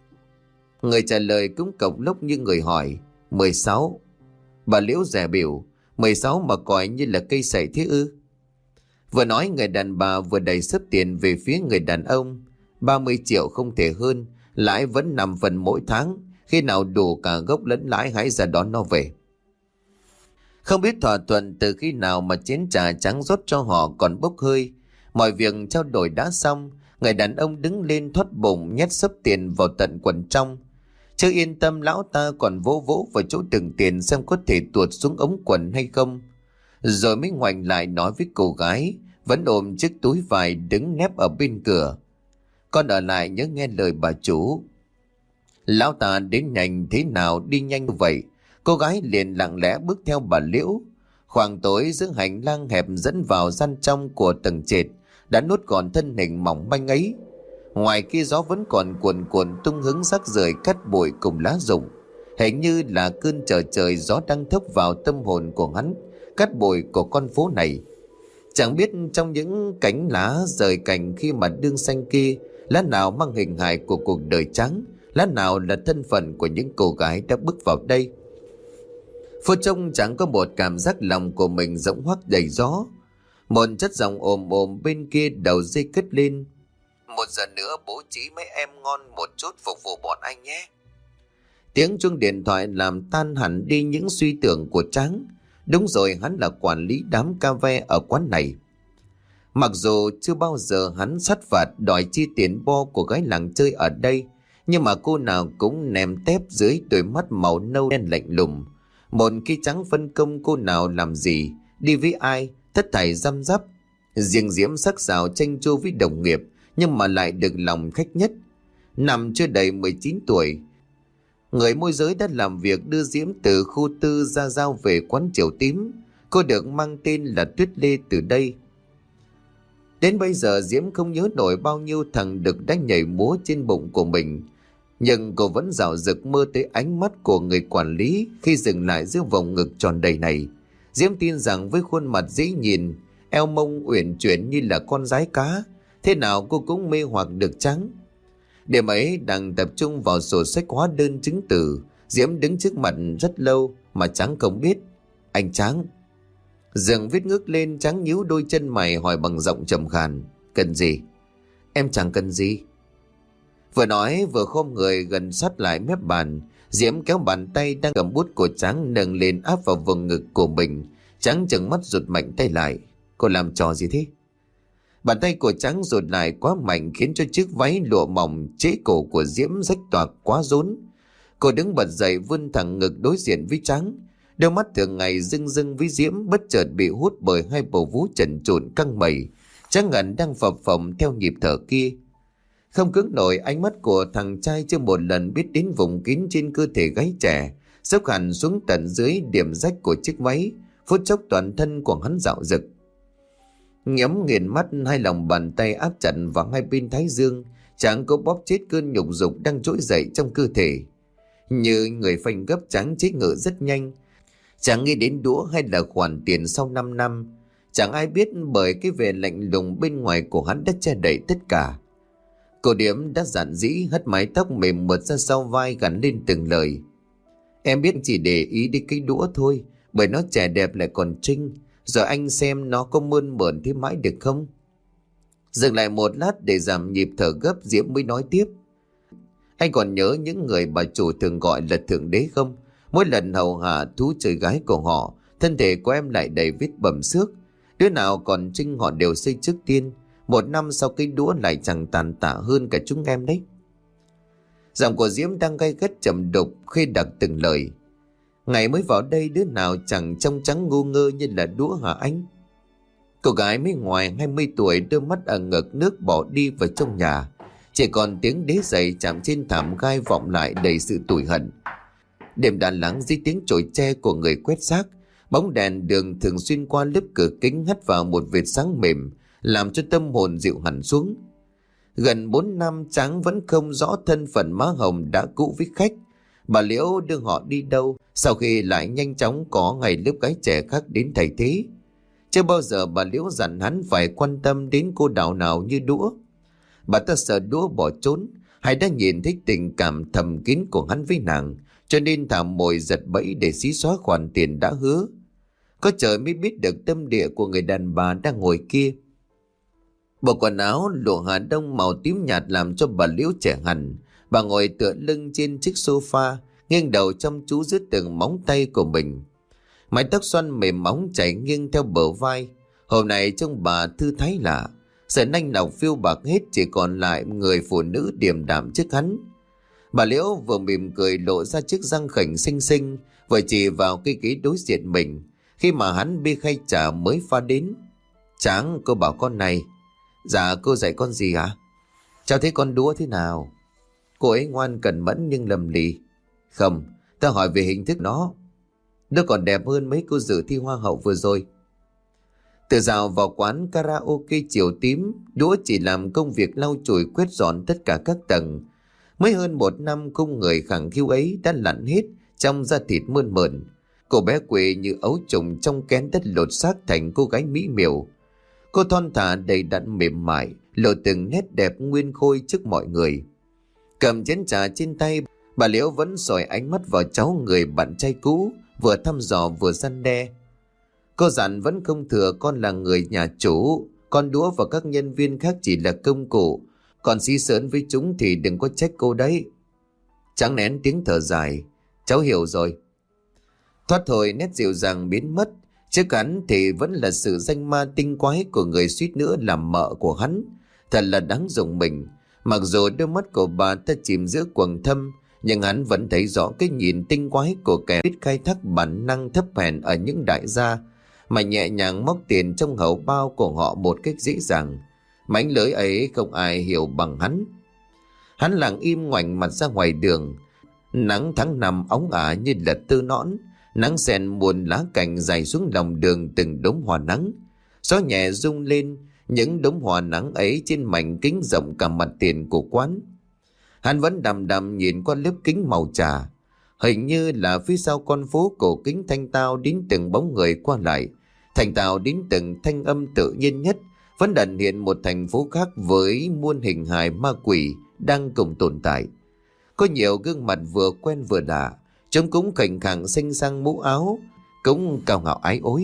Người trả lời cũng cộc lốc như người hỏi: "Mười sáu." Bà Liễu dè bỉu: Mười sáu mà coi như là cây sậy thế ư?" Vừa nói người đàn bà vừa đẩy xấp tiền về phía người đàn ông. Ba mươi triệu không thể hơn, lãi vẫn năm phần mỗi tháng, khi nào đủ cả gốc lẫn lãi hãy ra đón nó về. Không biết thỏa thuận từ khi nào mà chén trà Trắng rót cho họ còn bốc hơi. Mọi việc trao đổi đã xong, người đàn ông đứng lên thoát bụng nhét xấp tiền vào tận quần trong. Chưa yên tâm, lão ta còn vỗ vỗ vào chỗ từng tiền xem có thể tuột xuống ống quần hay không, rồi mới ngoảnh lại nói với cô gái vẫn ôm chiếc túi vải đứng nép ở bên cửa: Con ở lại nhớ nghe lời bà chủ. Lão ta đến nhanh thế nào đi nhanh như vậy? Cô gái liền lặng lẽ bước theo bà Liễu. Khoảng tối giữa hành lang hẹp dẫn vào gian trong của tầng trệt đã nuốt gọn thân hình mỏng manh ấy. Ngoài kia gió vẫn còn cuồn cuộn tung hứng rác rưởi cát bụi cùng lá rụng. Hình như là cơn trở trời gió đang thốc vào tâm hồn của hắn, cát bụi của con phố này. Chẳng biết trong những cánh lá rời cành khi mà đương xanh kia, lá nào mang hình hài của cuộc đời trắng, lá nào là thân phận của những cô gái đã bước vào đây. Phút trông chẳng có một cảm giác lòng của mình rỗng hoác đầy gió. Một chất giọng ồm ồm bên kia đầu dây cất lên: "Một giờ nữa bố trí mấy em ngon một chút phục vụ bọn anh nhé." Tiếng chuông điện thoại làm tan hẳn đi những suy tưởng của Tráng. Đúng rồi, hắn là quản lý đám ca ve ở quán này. Mặc dù chưa bao giờ hắn sát phạt đòi chi tiền bo của gái làng chơi ở đây, nhưng mà cô nào cũng ném tép dưới đôi mắt màu nâu đen lạnh lùng. Một khi Tráng phân công cô nào làm gì, đi với ai, tất thảy răm rắp. Riêng Diễm sắc sảo tranh chua với đồng nghiệp, nhưng mà lại được lòng khách nhất. Năm chưa đầy mười chín tuổi, người môi giới đã làm việc đưa Diễm từ khu tư ra giao về quán Chiều Tím. Cô được mang tên là Tuyết Lê từ đây. Đến bây giờ Diễm không nhớ nổi bao nhiêu thằng đực đã nhảy múa trên bụng của mình, nhưng cô vẫn dạo dực mơ tới ánh mắt của người quản lý khi dừng lại giữa vòng ngực tròn đầy này. Diễm tin rằng với khuôn mặt dễ nhìn, eo mông uyển chuyển như là con dái cá, thế nào cô cũng mê hoặc được Tráng. Điểm ấy đang tập trung vào sổ sách hóa đơn chứng từ. Diễm đứng trước mặt rất lâu mà Tráng không biết. "Anh Tráng." Dường viết ngước lên, Tráng nhíu đôi chân mày hỏi bằng giọng trầm khàn: "Cần gì?" "Em chẳng cần gì." Vừa nói vừa khom người gần sát lại mép bàn. Diễm kéo bàn tay đang cầm bút của Tráng nâng lên áp vào vùng ngực của mình. Tráng trừng mắt rụt mạnh tay lại. "Cô làm trò gì thế?" Bàn tay của Tráng rụt lại quá mạnh khiến cho chiếc váy lụa mỏng chế cổ của Diễm rách toạc quá rốn. Cô đứng bật dậy vươn thẳng ngực đối diện với Tráng. Đôi mắt thường ngày rưng rưng với Diễm bất chợt bị hút bởi hai bầu vú trần trụn căng mẩy. Tráng ngẩn đang phập phồng theo nhịp thở kia. Không cưỡng nổi ánh mắt của thằng trai chưa một lần biết đến vùng kín trên cơ thể gái trẻ, xốc hẳn xuống tận dưới điểm rách của chiếc váy. Phút chốc toàn thân của hắn dạo dực. Nhắm nghiền mắt, hai lòng bàn tay áp chặt vào hai bên thái dương. Tráng cố bóp chết cơn nhục dục đang trỗi dậy trong cơ thể. Như người phanh gấp, Tráng chế ngự rất nhanh. Chẳng nghĩ đến đũa hay là khoản tiền sau năm năm. Chẳng ai biết bởi cái vẻ lạnh lùng bên ngoài của hắn đã che đậy tất cả. Cô Điếm đã giản dĩ hất mái tóc mềm mượt ra sau vai gắn lên từng lời: "Em biết chỉ để ý đến cái đũa thôi, bởi nó trẻ đẹp lại còn trinh. Rồi anh xem nó có mơn mởn thế mãi được không?" Dừng lại một lát để giảm nhịp thở gấp, Diễm mới nói tiếp: "Anh còn nhớ những người bà chủ thường gọi là thượng đế không? Mỗi lần hầu hạ thú chơi gái của họ, thân thể của em lại đầy vết bầm xước. Đứa nào còn trinh họ đều xây trước tiên. Một năm sau cái đũa lại chẳng tàn tạ hơn cả chúng em đấy." Giọng của Diễm đang gay gắt trầm đục khi đặt từng lời. "Ngày mới vào đây đứa nào chẳng trong trắng ngu ngơ như là đũa hả anh?" Cô gái mới ngoài hai mươi tuổi, đôi mắt ở ngực nước bỏ đi vào trong nhà. Chỉ còn tiếng đế giày chạm trên thảm gai vọng lại đầy sự tủi hận. Đêm đã lắng dưới tiếng chổi tre của người quét rác. Bóng đèn đường thường xuyên qua lớp cửa kính hắt vào một vệt sáng mềm, làm cho tâm hồn dịu hẳn xuống. Gần bốn năm Tráng vẫn không rõ thân phận má hồng đã cũ với khách. Bà Liễu đưa họ đi đâu, sau khi lại nhanh chóng có ngày lớp gái trẻ khác đến thay thế. Chưa bao giờ bà Liễu dặn hắn phải quan tâm đến cô đào nào như đũa. Bà ta sợ đũa bỏ trốn, hay đã nhìn thấy tình cảm thầm kín của hắn với nàng, cho nên thả mồi giật bẫy để xí xóa khoản tiền đã hứa. Có trời mới biết được tâm địa của người đàn bà đang ngồi kia. Bộ quần áo lụa Hà Đông màu tím nhạt làm cho bà Liễu trẻ hẳn. Bà ngồi tựa lưng trên chiếc sofa, nghiêng đầu chăm chú dưới từng móng tay của mình. Mái tóc xoăn mềm móng chảy nghiêng theo bờ vai. Hôm nay trông bà thư thái lạ, sợi nanh nọc phiêu bạc hết, chỉ còn lại người phụ nữ điềm đạm trước hắn. Bà Liễu vừa mỉm cười lộ ra chiếc răng khểnh xinh xinh, vừa chỉ vào cái ghế đối diện mình, khi mà hắn bê khay trà mới pha đến. "Tráng, cô bảo con này." "Dạ, cô dạy con gì hả?" Cháu thấy con đũa thế nào? Cô ấy ngoan cẩn mẫn nhưng lầm lì. Không, ta hỏi về hình thức nó. Nó còn đẹp hơn mấy cô dự thi hoa hậu vừa rồi. Từ dạo vào quán karaoke chiều tím, đũa chỉ làm công việc lau chùi quét dọn tất cả các tầng. Mới hơn một năm khung người khẳng khiu ấy đã lặn hết trong da thịt mơn mởn. Cô bé quê như ấu trùng trong kén đất lột xác thành cô gái mỹ miều. Cô thon thả đầy đặn mềm mại, lộ từng nét đẹp nguyên khôi trước mọi người. Cầm chén trà trên tay, bà Liễu vẫn soi ánh mắt vào cháu người bạn trai cũ, vừa thăm dò vừa răn đe. Cô dặn vẫn không thừa con là người nhà chủ, con đũa và các nhân viên khác chỉ là công cụ, còn xí xớn với chúng thì đừng có trách cô đấy. Trắng nén tiếng thở dài, cháu hiểu rồi. Thoát thôi nét dịu dàng biến mất, trước hắn thì vẫn là sự danh ma tinh quái của người suýt nữa làm mợ của hắn. Thật là đáng rùng mình. Mặc dù đôi mắt của bà ta chìm giữa quầng thâm, nhưng hắn vẫn thấy rõ cái nhìn tinh quái của kẻ biết khai thác bản năng thấp hèn ở những đại gia, mà nhẹ nhàng móc tiền trong hậu bao của họ một cách dễ dàng. Mánh lưới ấy không ai hiểu bằng hắn. Hắn lặng im ngoảnh mặt ra ngoài đường. Nắng tháng năm óng ả như là tơ nõn, nắng sen muôn lá cành dài xuống lòng đường từng đốm hoa nắng. Gió nhẹ rung lên những đốm hoa nắng ấy trên mảnh kính rộng cả mặt tiền của quán. Hắn vẫn đăm đăm nhìn qua lớp kính màu trà. Hình như là phía sau con phố cổ kính thanh tao đến từng bóng người qua lại, thành tạo đến từng thanh âm tự nhiên nhất, vẫn ẩn hiện một thành phố khác với muôn hình hài ma quỷ đang cùng tồn tại. Có nhiều gương mặt vừa quen vừa lạ, trông cũng khảnh khẳng xinh xăng mũ áo, cũng cao ngạo ái ối.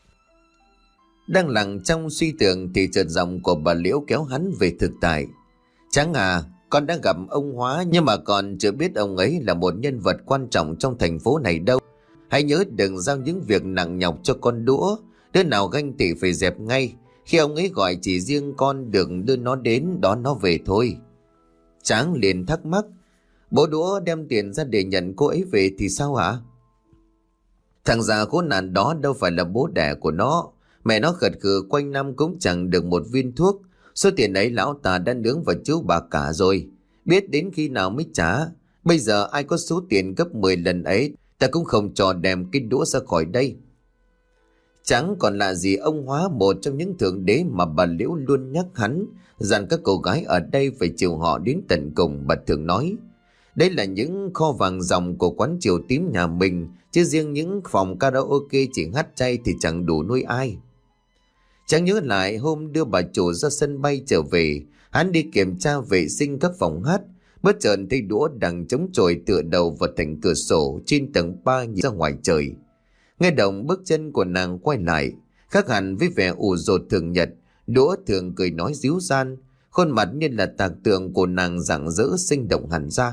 Đang lặng trong suy tưởng thì chợt giọng của bà Liễu kéo hắn về thực tại. Tráng à, con đã gặp ông Hóa nhưng mà còn chưa biết ông ấy là một nhân vật quan trọng trong thành phố này đâu. Hãy nhớ đừng giao những việc nặng nhọc cho con đũa, đứa nào ganh tị phải dẹp ngay. Khi ông ấy gọi chỉ riêng con đừng đưa nó đến đón nó về thôi. Tráng liền thắc mắc, bố đũa đem tiền ra để nhận cô ấy về thì sao hả? Thằng già khốn nạn đó đâu phải là bố đẻ của nó. Mẹ nó khật khừ quanh năm cũng chẳng được một viên thuốc. Số tiền ấy lão ta đã nướng vào chiếu bạc cả rồi, biết đến khi nào mới trả. Bây giờ ai có số tiền gấp mười lần ấy, ta cũng không cho đem cái đũa ra khỏi đây. Chẳng còn là gì ông Hóa, một trong những thượng đế mà bà Liễu luôn nhắc hắn rằng các cô gái ở đây phải chiều họ đến tận cùng. Bà thường nói đây là những kho vàng ròng của quán chiều tím nhà mình, chứ riêng những phòng karaoke chỉ hát chay thì chẳng đủ nuôi ai. Chẳng nhớ lại hôm đưa bà chủ ra sân bay trở về, hắn đi kiểm tra vệ sinh các phòng hát, bất chợt thấy đũa đang chống chọi tựa đầu vào thành cửa sổ trên tầng ba nhìn ra ngoài trời. Nghe động bước chân của nàng quay lại, khác hẳn với vẻ ủ rột thường nhật. Đũa thường cười nói díu dăn, khuôn mặt như là tạc tượng của nàng rạng rỡ sinh động hẳn ra.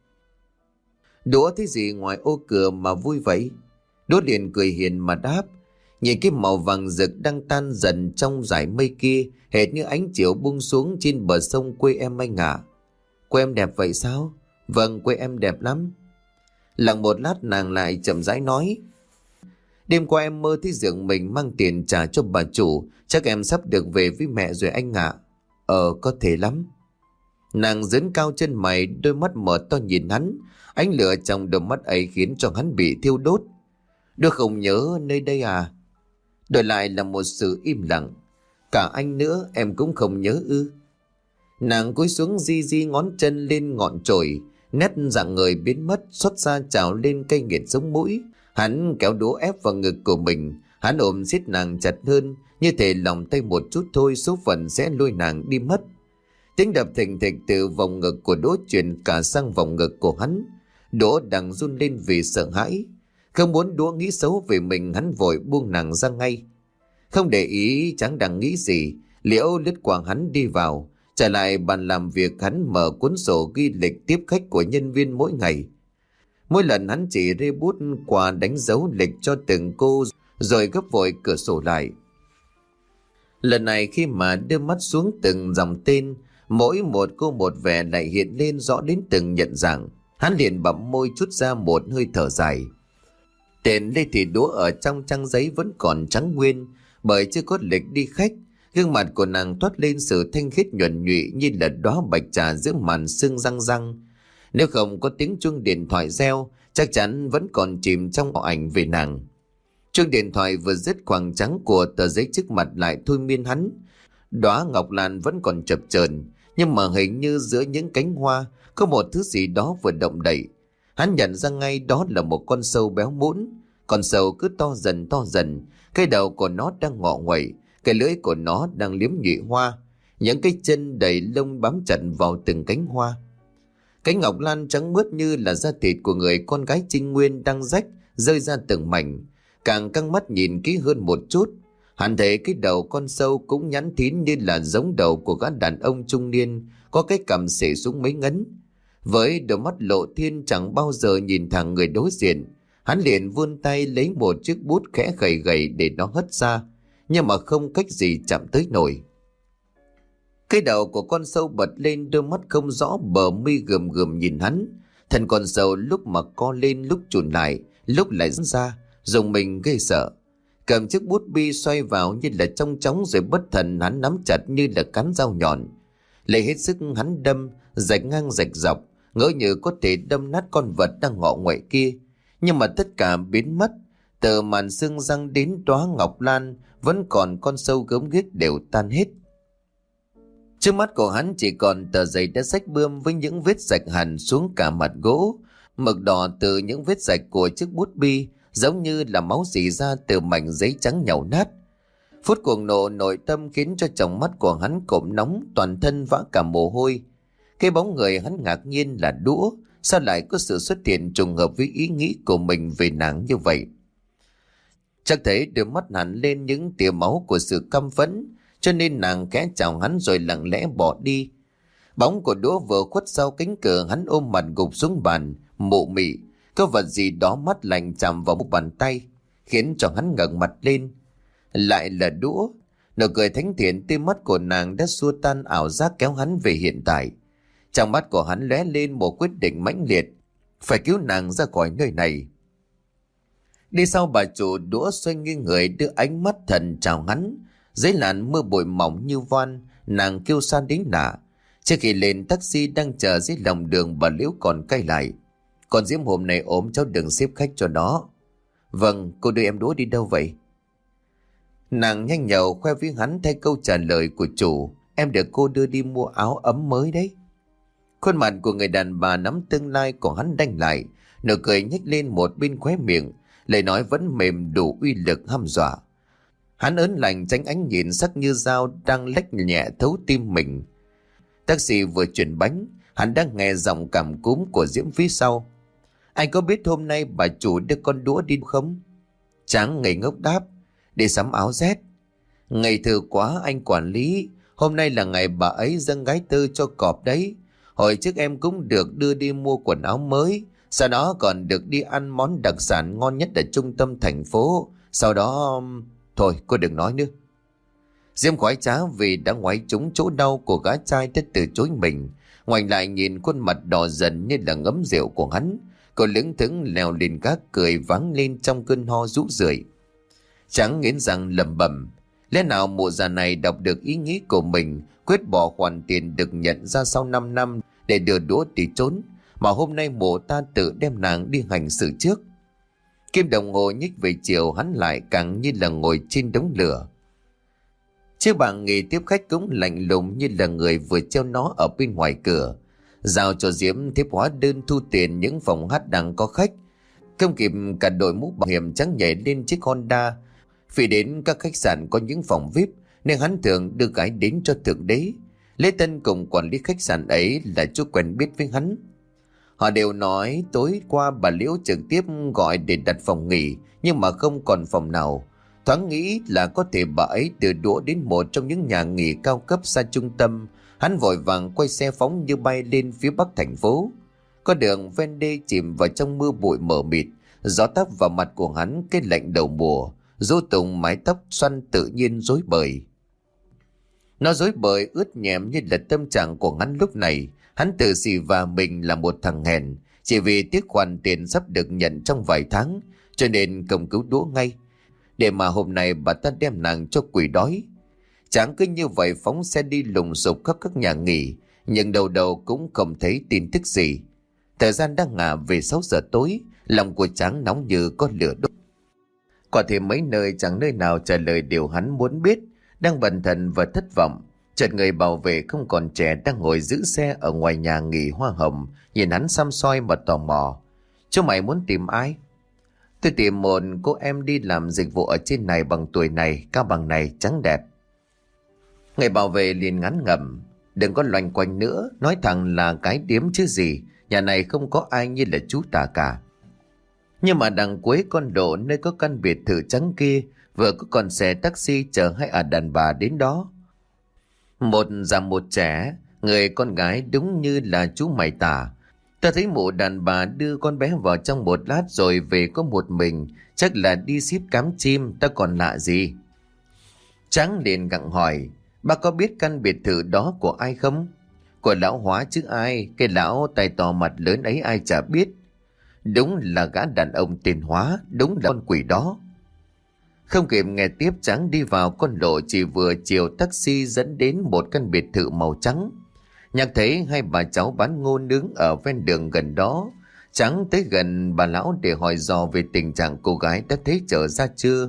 Đũa thấy gì ngoài ô cửa mà vui vậy? Đũa liền cười hiền mà đáp, nhìn cái màu vàng rực đang tan dần trong dải mây kia, hệt như ánh chiều buông xuống trên bờ sông quê em anh ạ. À. Quê em đẹp vậy sao? Vâng, quê em đẹp lắm. Lặng một lát nàng lại chậm rãi nói, đêm qua em mơ thấy giường mình mang tiền trả cho bà chủ, chắc em sắp được về với mẹ rồi anh ạ. À. Ờ, có thể lắm. Nàng dướn cao chân mày, đôi mắt mở to nhìn hắn, ánh lửa trong đôi mắt ấy khiến cho hắn bị thiêu đốt. Đôi không nhớ nơi đây à? Đổi lại là một sự im lặng. Cả anh nữa em cũng không nhớ ư? Nàng cúi xuống di di ngón chân lên ngọn chổi, nét dạng người biến mất, xót xa trào lên cây nghiệt sống mũi. Hắn kéo đũa ép vào ngực của mình, hắn ôm siết nàng chặt hơn, như thể lòng tay một chút thôi số phận sẽ lôi nàng đi mất. Tiếng đập thình thịch từ vòng ngực của đũa chuyển cả sang vòng ngực của hắn. Đũa đang run lên vì sợ hãi. Không muốn đũa nghĩ xấu về mình, hắn vội buông nàng ra ngay. Không để ý chẳng đang nghĩ gì, Liễu lướt qua hắn đi vào. Trở lại bàn làm việc, hắn mở cuốn sổ ghi lịch tiếp khách của nhân viên mỗi ngày. Mỗi lần hắn chỉ rê bút qua đánh dấu lịch cho từng cô, rồi gấp vội cửa sổ lại. Lần này khi mà đưa mắt xuống từng dòng tên, mỗi một cô một vẻ lại hiện lên rõ đến từng nhận dạng. Hắn liền bặm môi chút ra một hơi thở dài. Tên Lê Thị Đũa ở trong trang giấy vẫn còn trắng nguyên, bởi chưa có lịch đi khách. Gương mặt của nàng toát lên sự thanh khiết nhuần nhụy như là đóa bạch trà giữa màn sương răng răng. Nếu không có tiếng chuông điện thoại reo, chắc chắn vẫn còn chìm trong ảo ảnh về nàng. Chuông điện thoại vừa dứt, khoảng trắng của tờ giấy trước mặt lại thôi miên hắn. Đóa ngọc lan vẫn còn chập chờn, nhưng mà hình như giữa những cánh hoa có một thứ gì đó vừa động đậy. Hắn nhận ra ngay đó là một con sâu béo mũn. Con sâu cứ to dần to dần, cái đầu của nó đang ngọ nguậy, cái lưỡi của nó đang liếm nhụy hoa, những cái chân đầy lông bám chặt vào từng cánh hoa. Cánh ngọc lan trắng mướt như là da thịt của người con gái trinh nguyên đang rách rơi ra từng mảnh. Càng căng mắt nhìn kỹ hơn một chút, hắn thấy cái đầu con sâu cũng nhẵn thín như là giống đầu của gã đàn ông trung niên, có cái cằm xể xuống mấy ngấn. Với đôi mắt lộ thiên chẳng bao giờ nhìn thẳng người đối diện, hắn liền vươn tay lấy một chiếc bút khẽ gầy gầy để nó hất ra, nhưng mà không cách gì chạm tới nổi. Cái đầu của con sâu bật lên, đôi mắt không rõ, bờ mi gườm gườm nhìn hắn. Thân con sâu lúc mà co lên, lúc chùn lại, lúc lại dẫn ra, dùng mình ghê sợ. Cầm chiếc bút bi xoay vào như là trong chóng, rồi bất thần hắn nắm chặt như là cán dao nhọn. Lấy hết sức hắn đâm, rạch ngang rạch dọc, ngỡ như có thể đâm nát con vật đang ngọ nguậy kia. Nhưng mà tất cả biến mất, từ màn xương răng đến đóa ngọc lan, vẫn còn con sâu gớm ghiếc đều tan hết. Trước mắt của hắn chỉ còn tờ giấy đã rách bươm với những vết rạch hằn xuống cả mặt gỗ. Mực đỏ từ những vết rạch của chiếc bút bi giống như là máu rỉ ra từ mảnh giấy trắng nhàu nát. Phút cuồng nộ nội tâm khiến cho tròng mắt của hắn cộm nóng, toàn thân vã cả mồ hôi. Cái bóng người hắn ngạc nhiên là Đũa, sao lại có sự xuất hiện trùng hợp với ý nghĩ của mình về nàng như vậy. Chắc thấy đôi mắt hắn lên những tia máu của sự căm phẫn, cho nên nàng khẽ chào hắn rồi lặng lẽ bỏ đi. Bóng của Đũa vừa khuất sau cánh cửa, hắn ôm mặt gục xuống bàn, mụ mị. Có vật gì đó mát lạnh chạm vào một bàn tay, khiến cho hắn ngẩng mặt lên. Lại là Đũa. Nụ cười thánh thiện tươi mắt của nàng đã xua tan ảo giác kéo hắn về hiện tại. Trong mắt của hắn lóe lên một quyết định mãnh liệt, phải cứu nàng ra khỏi nơi này. Đi sau bà chủ, Đũa xoay nghiêng người đưa ánh mắt thần chào hắn. Dưới làn mưa bụi mỏng như voan, nàng kêu san đến nạ. Trước khi lên taxi đang chờ dưới lòng đường, bà Liễu còn cay lại. Còn Diễm hôm nay ốm, cháu đừng xếp khách cho nó. Vâng, cô đưa em Đũa đi đâu vậy? Nàng nhanh nhậu khoe với hắn thay câu trả lời của chủ. Em được cô đưa đi mua áo ấm mới đấy. Khuôn mặt của người đàn bà nắm tương lai của hắn đanh lại, nụ cười nhếch lên một bên khóe miệng, lời nói vẫn mềm đủ uy lực hăm dọa. Hắn ớn lạnh tránh ánh nhìn sắc như dao đang lách nhẹ thấu tim mình. Taxi vừa chuyển bánh, hắn đang nghe giọng cảm cúm của Diễm phía sau. Anh có biết hôm nay bà chủ đưa con Đũa đi không? Tráng ngây ngốc đáp. Để sắm áo rét. Ngày thử quá anh quản lý, hôm nay là ngày bà ấy dâng gái tư cho cọp đấy. Hồi trước em cũng được đưa đi mua quần áo mới, sau đó còn được đi ăn món đặc sản ngon nhất ở trung tâm thành phố. Sau đó... Thôi cô đừng nói nữa. Diễm khoái trá vì đã ngoáy trúng chỗ đau của gã trai đã từ chối mình. Ngoảnh lại nhìn khuôn mặt đỏ dần như là ngấm rượu của hắn, cô lững thững leo lên gác cười vắng lên trong cơn ho rũ rượi. Tráng nghiến răng lẩm bẩm, lẽ nào mụ già này đọc được ý nghĩ của mình, quyết bỏ khoản tiền được nhận ra sau năm năm để đưa Đũa đi trốn, mà hôm nay mụ ta tự đem nàng đi hành xử trước. Kim đồng hồ nhích về chiều, hắn lại càng như là ngồi trên đống lửa. Chiếc bàn nghỉ tiếp khách cũng lạnh lùng như là người vừa treo nó ở bên ngoài cửa. Giao cho Diễm thiếp hóa đơn thu tiền những phòng hát đang có khách. Không kịp cả đội mũ bảo hiểm, Trắng nhảy lên chiếc Honda. Vì đến các khách sạn có những phòng vi ai pi nên hắn thường đưa gái đến cho thượng đế. Lê Tân cùng quản lý khách sạn ấy là chú quen biết với hắn. Họ đều nói tối qua bà Liễu trực tiếp gọi để đặt phòng nghỉ, nhưng mà không còn phòng nào. Thoáng nghĩ là có thể bà ấy đưa Đũa đến một trong những nhà nghỉ cao cấp xa trung tâm. Hắn vội vàng quay xe phóng như bay lên phía bắc thành phố. Con đường ven đê chìm vào trong mưa bụi mờ mịt, gió táp vào mặt của hắn cái lạnh đầu mùa. Dô Tùng mái tóc xoăn tự nhiên rối bời. Nó rối bời ướt nhẹm như là tâm trạng của hắn lúc này. Hắn tự xì và mình là một thằng hèn, chỉ vì tiếc khoản tiền sắp được nhận trong vài tháng, cho nên cầm cứu Đũa ngay, để mà hôm nay bà ta đem nàng cho quỷ đói. Tráng cứ như vậy phóng xe đi lùng sục khắp các nhà nghỉ, nhưng đầu đầu cũng không thấy tin tức gì. Thời gian đang ngả về sáu giờ tối, lòng của Tráng nóng như có lửa đốt. Quả thì mấy nơi chẳng nơi nào trả lời điều hắn muốn biết. Đang bần thần và thất vọng, chợt người bảo vệ không còn trẻ đang ngồi giữ xe ở ngoài nhà nghỉ Hoa Hồng nhìn hắn xăm soi mà tò mò. Chú mày muốn tìm ai? Tôi tìm một cô em đi làm dịch vụ ở trên này, bằng tuổi này, cao bằng này, trắng đẹp. Người bảo vệ liền ngắn ngẩm: đừng có loanh quanh nữa, nói thẳng là cái điếm chứ gì, nhà này không có ai như là chú ta cả. Nhưng mà đằng cuối con lộ nơi có căn biệt thự trắng kia, vừa có con xe taxi chở hai ả đàn bà đến đó. Một già một trẻ, người con gái đúng như là chú mày tả. Ta thấy mụ đàn bà đưa con bé vào trong một lát rồi về có một mình, chắc là đi ship cám chim, ta còn lạ gì. Tráng liền gặng hỏi: bác có biết căn biệt thự đó của ai không? Của lão Hóa chứ ai, cái lão tài to mặt lớn ấy ai chả biết. Đúng là gã đàn ông tên Hóa, đúng là con quỷ đó. Không kịp nghe tiếp, Tráng đi vào con lộ chỉ vừa chiều taxi dẫn đến một căn biệt thự màu trắng. Nhạc thấy hai bà cháu bán ngô nướng ở ven đường gần đó. Tráng tới gần bà lão để hỏi dò về tình trạng cô gái đã thấy trở ra chưa.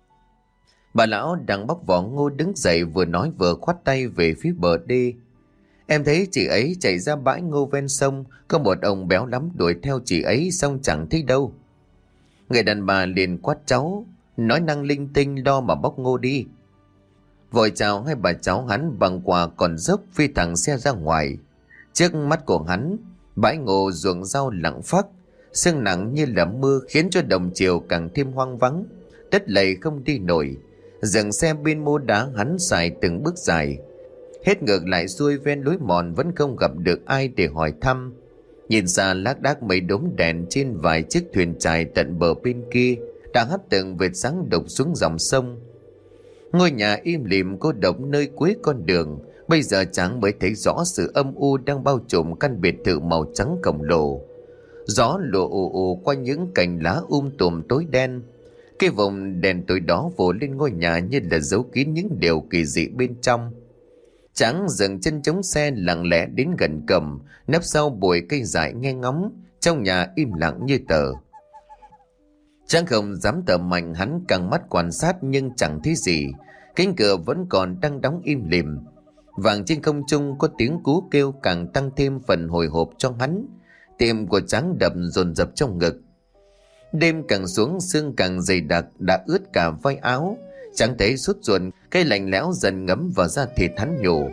Bà lão đang bóc vỏ ngô đứng dậy, vừa nói vừa khoát tay về phía bờ đê. Em thấy chị ấy chạy ra bãi ngô ven sông, có một ông béo lắm đuổi theo chị ấy xong chẳng thấy đâu. Người đàn bà liền quát cháu, nói năng linh tinh, lo mà bóc ngô đi. Vội chào hai bà cháu hắn bằng quà còn dốc phi thẳng xe ra ngoài. Trước mắt của hắn, bãi ngô ruộng rau lặng phắc, sương nặng như là mưa khiến cho đồng chiều càng thêm hoang vắng, đất lầy không đi nổi. Dừng xe bên mô đá, hắn xài từng bước dài. Hết ngược lại xuôi ven lối mòn vẫn không gặp được ai để hỏi thăm. Nhìn xa lác đác mấy đốm đèn trên vài chiếc thuyền chài tận bờ bên kia đã hắt từng vệt sáng đục xuống dòng sông. Ngôi nhà im lìm cô độc nơi cuối con đường, bây giờ Tráng mới thấy rõ sự âm u đang bao trùm căn biệt thự màu trắng khổng lồ. Gió lùa ù ù qua những cành lá um tùm tối đen. Cái vùng đèn tối đó vồ lên ngôi nhà như là giấu kín những điều kỳ dị bên trong. Tráng dừng chân chống xe lặng lẽ đến gần cầm, nấp sau bụi cây dại nghe ngóng. Trong nhà im lặng như tờ. Tráng không dám tờ mạnh, hắn căng mắt quan sát nhưng chẳng thấy gì. Cánh cửa vẫn còn đang đóng im lìm. Vàng trên không trung có tiếng cú kêu càng tăng thêm phần hồi hộp cho hắn. Tim của Tráng đập dồn dập trong ngực. Đêm càng xuống, sương càng dày đặc đã ướt cả vai áo. Tráng thấy sốt ruột, cái lạnh lẽo dần ngấm vào da thịt hắn nhủ.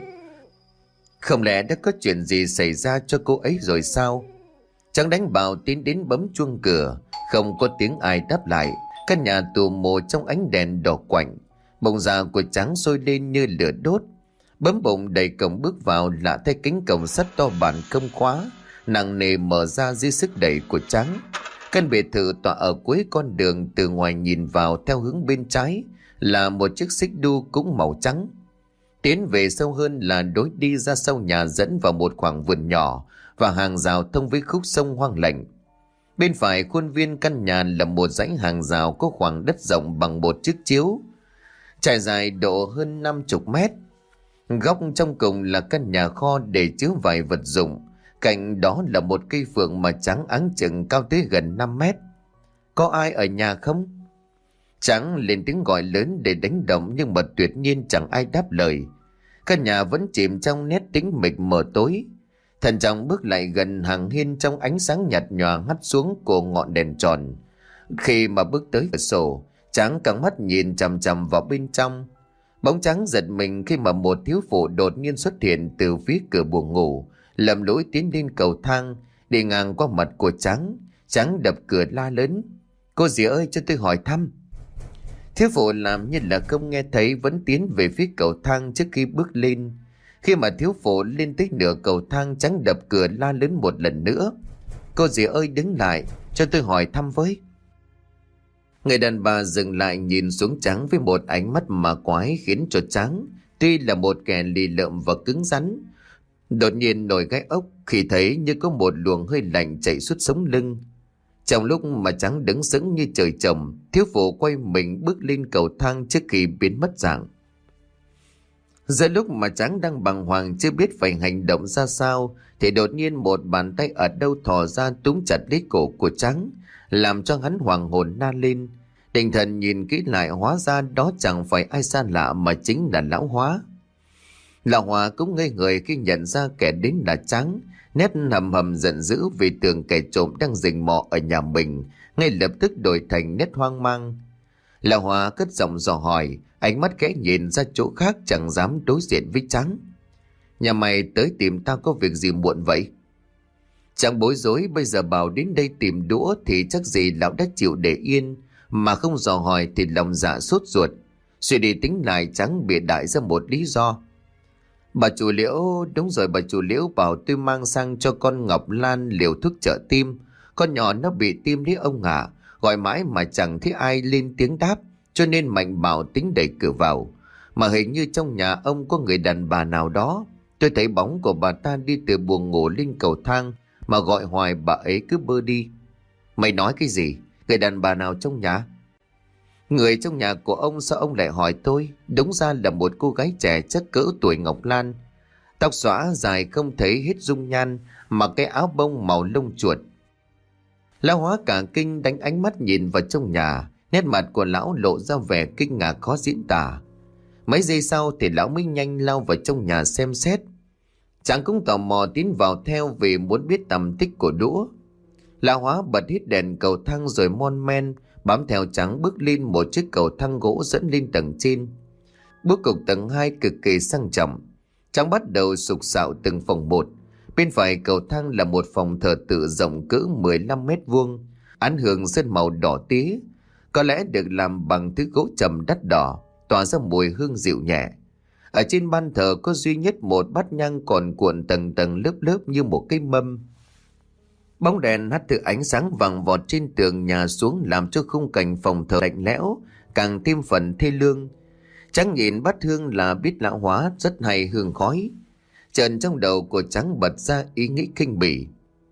Không lẽ đã có chuyện gì xảy ra cho cô ấy rồi sao? Tráng đánh bạo tiến đến bấm chuông cửa. Không có tiếng ai đáp lại. Căn nhà tù mù trong ánh đèn đỏ quạnh. Bụng dạ của Tráng sôi lên như lửa đốt. Bấm bụng đẩy cổng bước vào, lạ thấy cánh cổng sắt to bản không khóa nặng nề mở ra dưới sức đẩy của Tráng. Căn biệt thự tọa ở cuối con đường, từ ngoài nhìn vào theo hướng bên trái là một chiếc xích đu cũng màu trắng. Tiến về sâu hơn là lối đi ra sau nhà dẫn vào một khoảng vườn nhỏ và hàng rào thông với khúc sông hoang lạnh. Bên phải khuôn viên căn nhà là một dãy hàng rào có khoảng đất rộng bằng một chiếc chiếu, trải dài độ hơn năm chục mét. Góc trong cùng là căn nhà kho để chứa vài vật dụng. Cạnh đó là một cây phượng mà Tráng áng chừng cao tới gần năm mét. Có ai ở nhà không? Tráng lên tiếng gọi lớn để đánh động, nhưng mà tuyệt nhiên chẳng ai đáp lời. Căn nhà vẫn chìm trong nét tĩnh mịch mờ tối. Thận trọng bước lại gần hàng hiên trong ánh sáng nhạt nhòa hắt xuống của ngọn đèn tròn. Khi mà bước tới cửa sổ, Tráng căng mắt nhìn chằm chằm vào bên trong. Bóng Tráng giật mình khi mà một thiếu phụ đột nhiên xuất hiện từ phía cửa buồng ngủ, lầm lũi tiến lên cầu thang, đi ngang qua mặt của Tráng. Tráng đập cửa la lớn: Cô dì ơi, cho tôi hỏi thăm. Thiếu phụ làm như là không nghe thấy, vẫn tiến về phía cầu thang trước khi bước lên. Khi mà thiếu phụ lên tới nửa cầu thang, Tráng đập cửa la lớn một lần nữa: Cô dì ơi, đứng lại, cho tôi hỏi thăm với. Người đàn bà dừng lại nhìn xuống Tráng với một ánh mắt mà quái, khiến cho Tráng, tuy là một kẻ lì lợm và cứng rắn, đột nhiên nổi gai ốc khi thấy như có một luồng hơi lạnh chạy suốt sống lưng. Trong lúc mà Tráng đứng sững như trời trồng, thiếu phụ quay mình bước lên cầu thang trước khi biến mất dạng. Giữa lúc mà Tráng đang bàng hoàng chưa biết phải hành động ra sao, thì đột nhiên một bàn tay ở đâu thò ra túm chặt lấy cổ của Tráng, làm cho hắn hoàng hồn na lên. Định thần nhìn kỹ lại, hóa ra đó chẳng phải ai xa lạ mà chính là Lão Hóa. Lão Hóa cũng ngây người khi nhận ra kẻ đến là Tráng, nét hầm hầm giận dữ vì tưởng kẻ trộm đang rình mò ở nhà mình, ngay lập tức đổi thành nét hoang mang. Lão Hóa cất giọng dò hỏi, ánh mắt khẽ nhìn ra chỗ khác, chẳng dám đối diện với Tráng. Nhà mày tới tìm tao có việc gì muộn vậy? Tráng bối rối, bây giờ bảo đến đây tìm đũa thì chắc gì lão đã chịu để yên, mà không dò hỏi thì lòng dạ sốt ruột. Suy đi tính lại, Tráng bịa đại ra một lý do. Bà chủ Liễu, đúng rồi, bà chủ Liễu bảo tôi mang sang cho con Ngọc Lan liều thuốc trợ tim. Con nhỏ nó bị tim lý ông ạ, gọi mãi mà chẳng thấy ai lên tiếng đáp, cho nên Mạnh bảo tính đẩy cửa vào. Mà hình như trong nhà ông có người đàn bà nào đó. Tôi thấy bóng của bà ta đi từ buồng ngủ lên cầu thang, mà gọi hoài bà ấy cứ bơ đi. Mày nói cái gì? Người đàn bà nào trong nhà? Người trong nhà của ông? Sao ông lại hỏi tôi? Đúng ra là một cô gái trẻ chắc cỡ tuổi Ngọc Lan, tóc xõa dài không thấy hết dung nhan, mặc cái áo bông màu lông chuột. Lão Hóa cả kinh, đánh ánh mắt nhìn vào trong nhà, nét mặt của lão lộ ra vẻ kinh ngạc khó diễn tả. Mấy giây sau thì lão mới nhanh lao vào trong nhà xem xét. Chàng cũng tò mò tiến vào theo vì muốn biết tầm tích của đũa. Lão Hóa bật hít đèn cầu thang rồi mon men bám theo Tráng bước lên một chiếc cầu thang gỗ dẫn lên tầng trên. Bước cục tầng hai cực kỳ sang trọng. Tráng bắt đầu sục sạo từng phòng một. Bên phải cầu thang là một phòng thờ tự rộng cỡ mười lăm mét vuông, án hương sơn màu đỏ tía, có lẽ được làm bằng thứ gỗ trầm đắt đỏ, tỏa ra mùi hương dịu nhẹ. Ở trên ban thờ có duy nhất một bát nhang còn cuộn tầng tầng lớp lớp như một cái mâm. Bóng đèn hắt từ ánh sáng vàng vọt trên tường nhà xuống, làm cho khung cảnh phòng thờ lạnh lẽo càng thêm phần thê lương. Tráng nhìn bát hương là biết Lão Hóa rất hay hương khói. Chợt trong đầu của Tráng bật ra ý nghĩ khinh bỉ.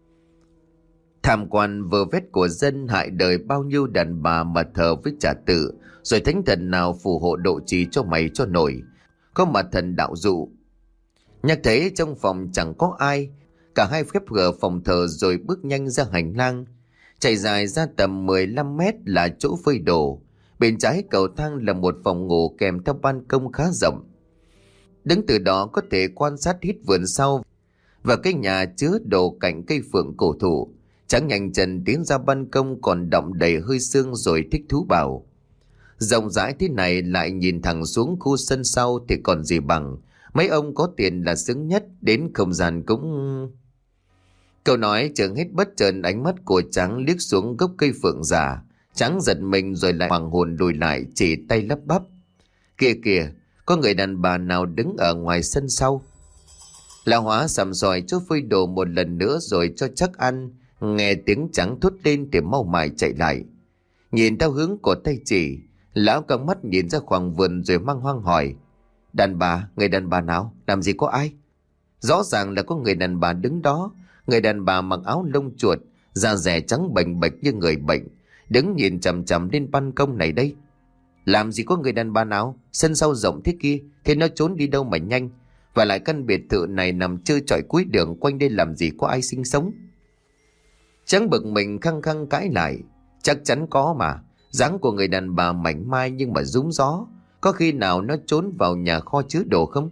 Tham quan vơ vét của dân, hại đời bao nhiêu đàn bà mà thờ với trả tự, rồi thánh thần nào phù hộ độ trì cho mày cho nổi. Có mà thần đạo dụ. Nhắc thấy trong phòng chẳng có ai, cả hai khép gờ phòng thờ rồi bước nhanh ra hành lang. Chạy dài ra tầm mười lăm mét là chỗ phơi đồ. Bên trái cầu thang là một phòng ngủ kèm theo ban công khá rộng. Đứng từ đó có thể quan sát hết vườn sau và cái nhà chứa đồ cạnh cây phượng cổ thụ. Tráng nhanh chân tiến ra ban công còn đọng đầy hơi sương rồi thích thú bảo. Rộng rãi thế này lại nhìn thẳng xuống khu sân sau thì còn gì bằng. Mấy ông có tiền là xứng nhất, đến không gian cũng... Câu nói chợt hết bất chợt, ánh mắt của Tráng liếc xuống gốc cây phượng già. Tráng giật mình rồi lại hoàng hồn lùi lại, chỉ tay lắp bắp. Kìa kìa, có người đàn bà nào đứng ở ngoài sân sau. Lão Hóa sầm soi chỗ phơi đồ một lần nữa rồi cho chắc ăn. Nghe tiếng Tráng thốt lên thì mau mải chạy lại. Nhìn theo hướng của tay chỉ, lão căng mắt nhìn ra khoảng vườn rồi mang hoang hỏi. Đàn bà? Người đàn bà nào? Làm gì có ai? Rõ ràng là có người đàn bà đứng đó. Người đàn bà mặc áo lông chuột, da dẻ trắng bềnh bệch như người bệnh, đứng nhìn chằm chằm lên ban công này đây. Làm gì có người đàn bà nào? Sân sau rộng thế kia, thế nó trốn đi đâu mà nhanh? Và lại căn biệt thự này nằm trơ trọi cuối đường, quanh đây làm gì có ai sinh sống? Tráng bực mình khăng khăng cãi lại. Chắc chắn có mà. Dáng của người đàn bà mảnh mai nhưng mà rúng gió. Có khi nào nó trốn vào nhà kho chứa đồ không?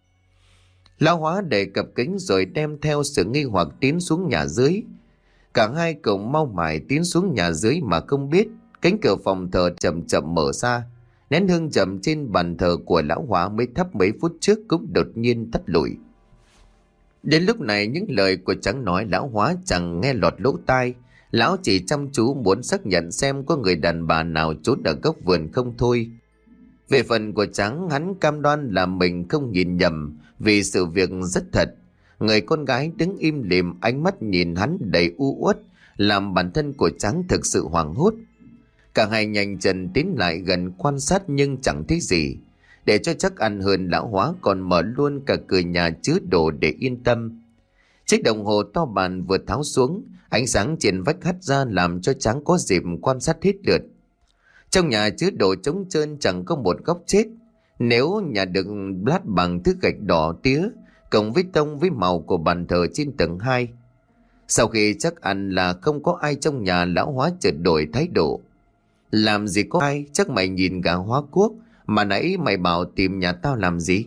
Lão Hóa đẩy cặp kính rồi đem theo sự nghi hoặc tiến xuống nhà dưới. Cả hai cùng mau mải tiến xuống nhà dưới mà không biết cánh cửa phòng thờ chậm chậm mở ra. Nén hương chậm trên bàn thờ của Lão Hóa mới thắp mấy phút trước cũng đột nhiên tắt lụi. Đến lúc này những lời của Tráng nói Lão Hóa chẳng nghe lọt lỗ tai. Lão chỉ chăm chú muốn xác nhận xem có người đàn bà nào trốn ở góc vườn không thôi. Về phần của Tráng, hắn cam đoan là mình không nhìn nhầm, vì sự việc rất thật. Người con gái đứng im lìm, ánh mắt nhìn hắn đầy u uất, làm bản thân của Tráng thực sự hoảng hốt. Cả hai nhanh chân tiến lại gần quan sát nhưng chẳng thấy gì. Để cho chắc ăn hơn, Lão Hóa còn mở luôn cả cửa nhà chứa đồ để yên tâm. Chiếc đồng hồ to bản vừa tháo xuống, ánh sáng trên vách hắt ra làm cho Tráng có dịp quan sát hết lượt. Trong nhà chứa đồ trống trơn, chẳng có một góc chết. Nếu nhà được lát bằng thứ gạch đỏ tía, cộng với tông với màu của bàn thờ trên tầng hai. Sau khi chắc ăn là không có ai trong nhà, lão Hóa chợt đổi thái độ. Làm gì có ai, chắc mày nhìn gà hóa quốc, mà nãy mày bảo tìm nhà tao làm gì?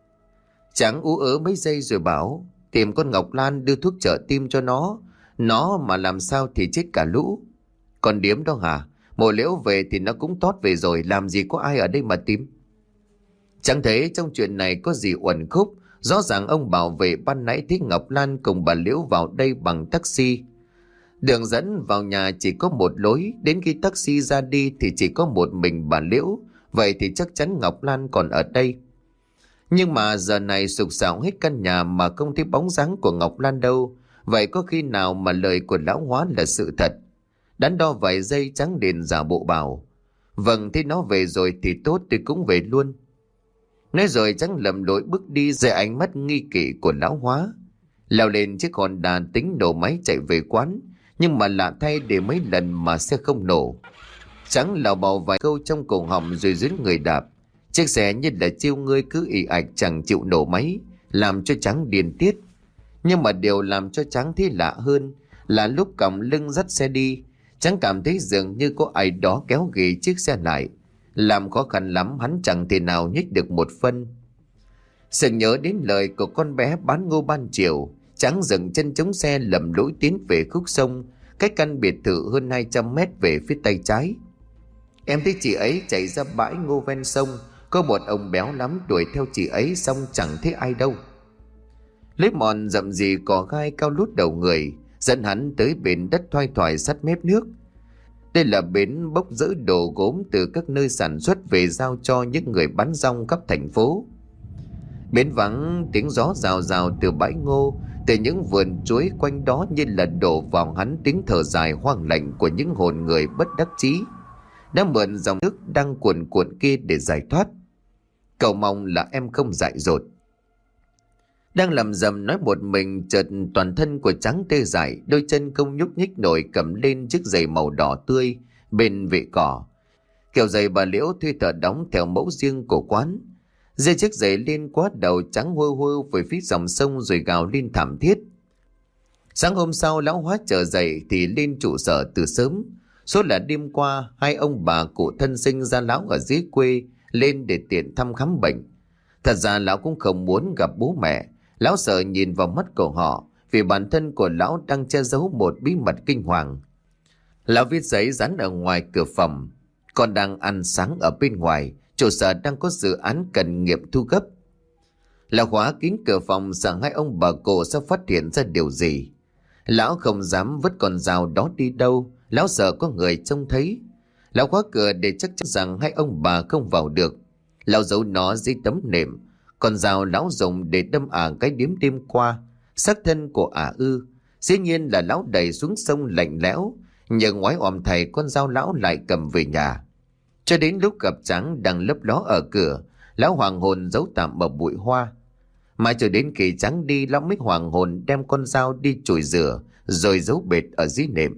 Tráng ú ớ mấy giây rồi bảo, tìm con Ngọc Lan đưa thuốc trợ tim cho nó. Nó mà làm sao thì chết cả lũ. Còn điếm đó hả? Mộ Liễu về thì nó cũng tót về rồi, làm gì có ai ở đây mà tìm. Chẳng thấy trong chuyện này có gì uẩn khúc. Rõ ràng ông bảo vệ ban nãy thấy Ngọc Lan cùng bà Liễu vào đây bằng taxi. Đường dẫn vào nhà chỉ có một lối, đến khi taxi ra đi thì chỉ có một mình bà Liễu. Vậy thì chắc chắn Ngọc Lan còn ở đây. Nhưng mà giờ này sục sạo hết căn nhà mà không thấy bóng dáng của Ngọc Lan đâu. Vậy có khi nào mà lời của lão Hóa là sự thật? Đắn đo vài giây, Trắng liền giả bộ bảo, vâng, thế nó về rồi thì tốt, tôi cũng về luôn. Nói rồi Trắng lầm lỗi bước đi dưới ánh mắt nghi kỵ của lão Hóa. Leo lên chiếc Honda tính nổ máy chạy về quán, nhưng mà lạ thay để mấy lần mà xe không nổ. Trắng lào bào vài câu trong cổ họng rồi dưới người đạp. Chiếc xe như là chiêu ngươi cứ ì ạch chẳng chịu nổ máy, làm cho Trắng điên tiết. Nhưng mà điều làm cho Trắng thấy lạ hơn là lúc còng lưng dắt xe đi, Trắng cảm thấy dường như có ai đó kéo ghì chiếc xe lại, làm khó khăn lắm hắn chẳng thể nào nhích được một phân. Sự nhớ đến lời của con bé bán ngô ban chiều, Trắng dừng chân chống xe lầm lũi tiến về khúc sông, cách căn biệt thự hơn hai trăm mét về phía tay trái. Em thấy chị ấy chạy ra bãi ngô ven sông, có một ông béo lắm đuổi theo chị ấy, xong chẳng thấy ai đâu. Lấy mòn rậm rì cỏ gai cao lút đầu người, dẫn hắn tới bến đất thoai thoải sát mép nước. Đây là bến bốc dỡ đồ gốm từ các nơi sản xuất về giao cho những người bán rong khắp thành phố. Bến vắng, tiếng gió rào rào từ bãi ngô, từ những vườn chuối quanh đó như là đổ vào hắn tiếng thở dài hoang lạnh của những hồn người bất đắc chí, đã mượn dòng nước đang cuồn cuộn kia để giải thoát. Cầu mong là em không dại dột. Đang lầm rầm nói một mình, chợt toàn thân của Trắng tê dại, đôi chân không nhúc nhích nổi, cầm lên chiếc giày màu đỏ tươi bên vệ cỏ. Kiểu giày bà Liễu thuê thợ đóng theo mẫu riêng của quán. Dây chiếc giày lên quá đầu, Trắng hơ hơ về phía dòng sông rồi gào lên thảm thiết. Sáng hôm sau lão Hóa trở dậy thì lên trụ sở từ sớm. Số là đêm qua hai ông bà cụ thân sinh ra lão ở dưới quê lên để tiện thăm khám bệnh. Thật ra lão cũng không muốn gặp bố mẹ. Lão sợ nhìn vào mắt của họ, vì bản thân của lão đang che giấu một bí mật kinh hoàng. Lão viết giấy dán ở ngoài cửa phòng, con đang ăn sáng ở bên ngoài, trụ sở đang có dự án cần nghiệm thu gấp. Lão khóa kín cửa phòng, sợ hai ông bà cụ sẽ phát hiện ra điều gì. Lão không dám vứt con dao đó đi đâu, lão sợ có người trông thấy. Lão khóa cửa để chắc chắn rằng hai ông bà không vào được. Lão giấu nó dưới tấm nệm. Con dao lão dùng để đâm ả cái điếm đêm qua, xác thân của ả ư. Dĩ nhiên là lão đẩy xuống sông lạnh lẽo, nhưng ngoái òm thầy con dao lão lại cầm về nhà. Cho đến lúc gặp Trắng đang lấp ló ở cửa, lão hoàng hồn giấu tạm ở bụi hoa. Mãi cho đến khi Trắng đi, lão mới hoàng hồn đem con dao đi chùi rửa, rồi giấu bệt ở dưới nệm.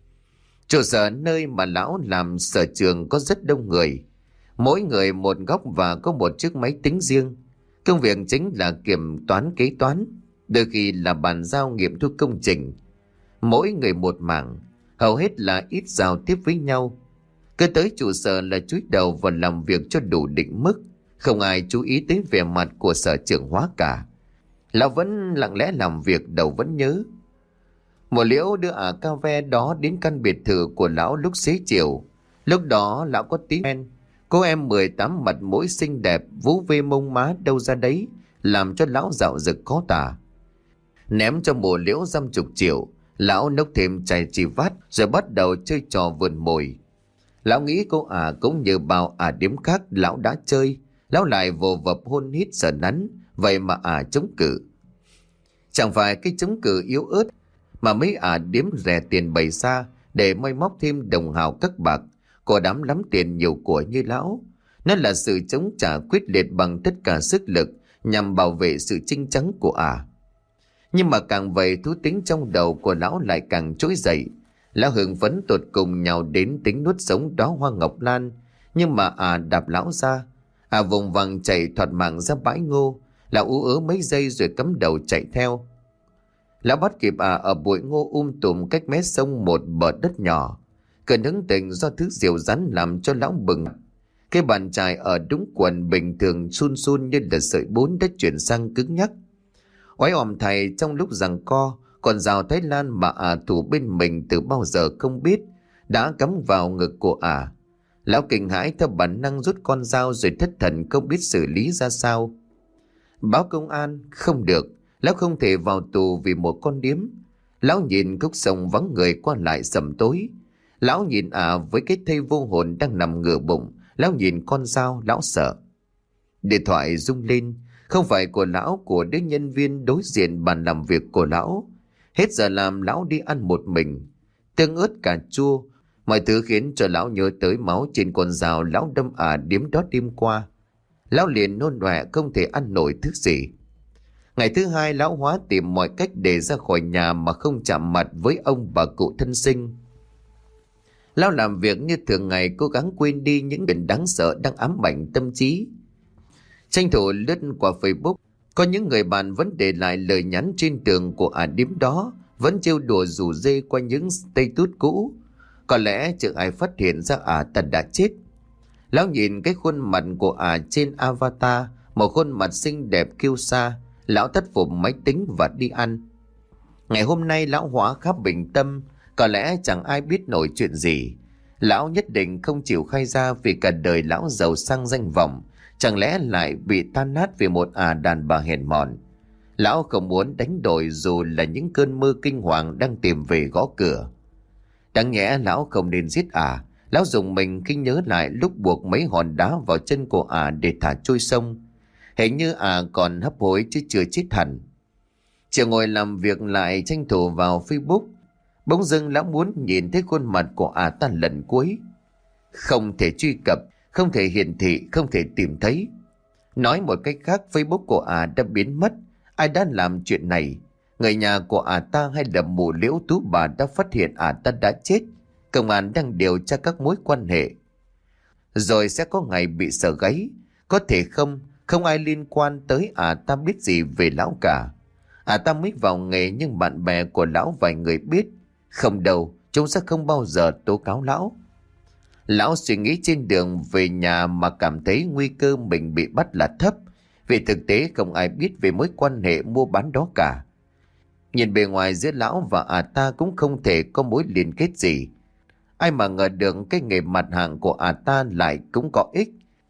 Trụ sở nơi mà lão làm sở trường có rất đông người, mỗi người một góc và có một chiếc máy tính riêng. Công việc chính là kiểm toán kế toán, đôi khi là bàn giao nghiệm thu công trình. Mỗi người một mảng, hầu hết là ít giao tiếp với nhau. Cứ tới trụ sở là chúi đầu vào làm việc cho đủ định mức, không ai chú ý tới vẻ mặt của sở trưởng Hóa cả. Lão vẫn lặng lẽ làm việc, đầu vẫn nhớ. Một Liễu đưa ả ca ve đó đến căn biệt thự của lão lúc xế chiều. Lúc đó lão có tí men. Cô em mười tám mặt mũi xinh đẹp, vú vê mông má đâu ra đấy, làm cho lão dạo dực khó tả. Ném cho Mộ Liễu dăm chục triệu, lão nốc thêm chai chi vát rồi bắt đầu chơi trò vườn mồi. Lão nghĩ cô ả cũng như bao ả điếm khác lão đã chơi, lão lại vồ vập hôn hít sờ nắn, vậy mà ả chống cự. Chẳng phải cái chống cự yếu ớt, mà mấy ả điếm rẻ tiền bày xa để moi móc thêm đồng hào các bạc của đám lắm tiền nhiều của như lão. Nó là sự chống trả quyết liệt bằng tất cả sức lực nhằm bảo vệ sự chinh chắn của ả. Nhưng mà càng vậy, thú tính trong đầu của lão lại càng trỗi dậy. Lão hưng phấn tột cùng nhào đến tính nuốt sống đó hoa ngọc lan, nhưng mà ả đạp lão ra. À vùng vằng chạy thoạt mạng ra bãi ngô. Lão ú ớ mấy giây rồi cắm đầu chạy theo. Lão bắt kịp à ở bụi ngô um tùm cách mé sông một bờ đất nhỏ. Cơn hứng tình do thứ rượu rắn làm cho lão bừng. Cái bàn chài ở đúng quần bình thường sun sun như là sợi bún đã chuyển sang cứng nhắc. Oái òm thầy trong lúc giằng co, còn rào Thái Lan mà à thủ bên mình từ bao giờ không biết đã cắm vào ngực của à. Lão kinh hãi theo bản năng rút con dao rồi thất thần không biết xử lý ra sao. Báo công an không được, lão không thể vào tù vì một con điếm. Lão nhìn khúc sông vắng người qua lại sầm tối. Lão nhìn à với cái thây vô hồn đang nằm ngửa bụng. Lão nhìn con dao, lão sợ. Điện thoại rung lên, không phải của lão, của đứa nhân viên đối diện bàn làm việc của lão. Hết giờ làm lão đi ăn một mình. Tương ớt cà chua, mọi thứ khiến cho lão nhớ tới máu trên con dao lão đâm à điếm đó đêm qua. Lão liền nôn ọe không thể ăn nổi thứ gì. Ngày thứ hai lão Hóa tìm mọi cách để ra khỏi nhà mà không chạm mặt với ông bà cụ thân sinh. Lão làm việc như thường ngày, cố gắng quên đi những chuyện đáng sợ đang ám ảnh tâm trí. Tranh thủ lướt qua Facebook, có những người bạn vẫn để lại lời nhắn trên tường của ả điếm đó, vẫn trêu đùa rủ rê qua những status cũ. Có lẽ chưa ai phát hiện ra ả ta đã chết. Lão nhìn cái khuôn mặt của ả trên avatar, một khuôn mặt xinh đẹp kiêu sa. Lão tắt phục máy tính và đi ăn. Ngày hôm nay lão Hóa khá bình tâm. Có lẽ chẳng ai biết nổi chuyện gì. Lão nhất định không chịu khai ra vì cả đời lão giàu sang danh vọng. Chẳng lẽ lại bị tan nát vì một ả đàn bà hèn mọn. Lão không muốn đánh đổi dù là những cơn mơ kinh hoàng đang tìm về gõ cửa. Đáng nhẽ lão không nên giết ả. Lão dùng mình khi nhớ lại lúc buộc mấy hòn đá vào chân của ả để thả trôi sông. Hình như ả còn hấp hối chứ chưa chết hẳn. Chiều ngồi làm việc lại tranh thủ vào Facebook. Bỗng dưng lão muốn nhìn thấy khuôn mặt của ả ta lần cuối. Không thể truy cập, không thể hiển thị, không thể tìm thấy. Nói một cách khác, Facebook của ả đã biến mất. Ai đã làm chuyện này? Người nhà của ả ta hay là mụ Liễu Tú bà đã phát hiện ả ta đã chết? Công an đang điều tra các mối quan hệ. Rồi sẽ có ngày bị sờ gáy. Có thể không, không ai liên quan tới ả ta biết gì về lão cả. Ả ta mới vào nghề nhưng bạn bè của lão vài người biết. Không đâu, chúng sẽ không bao giờ tố cáo lão. Lão suy nghĩ trên đường về nhà mà cảm thấy nguy cơ mình bị bắt là thấp. Vì thực tế không ai biết về mối quan hệ mua bán đó cả. Nhìn bề ngoài giữa lão và ả ta cũng không thể có mối liên kết gì. Ai mà ngờ được cái nghề mặt hàng của ả ta lại cũng có ích.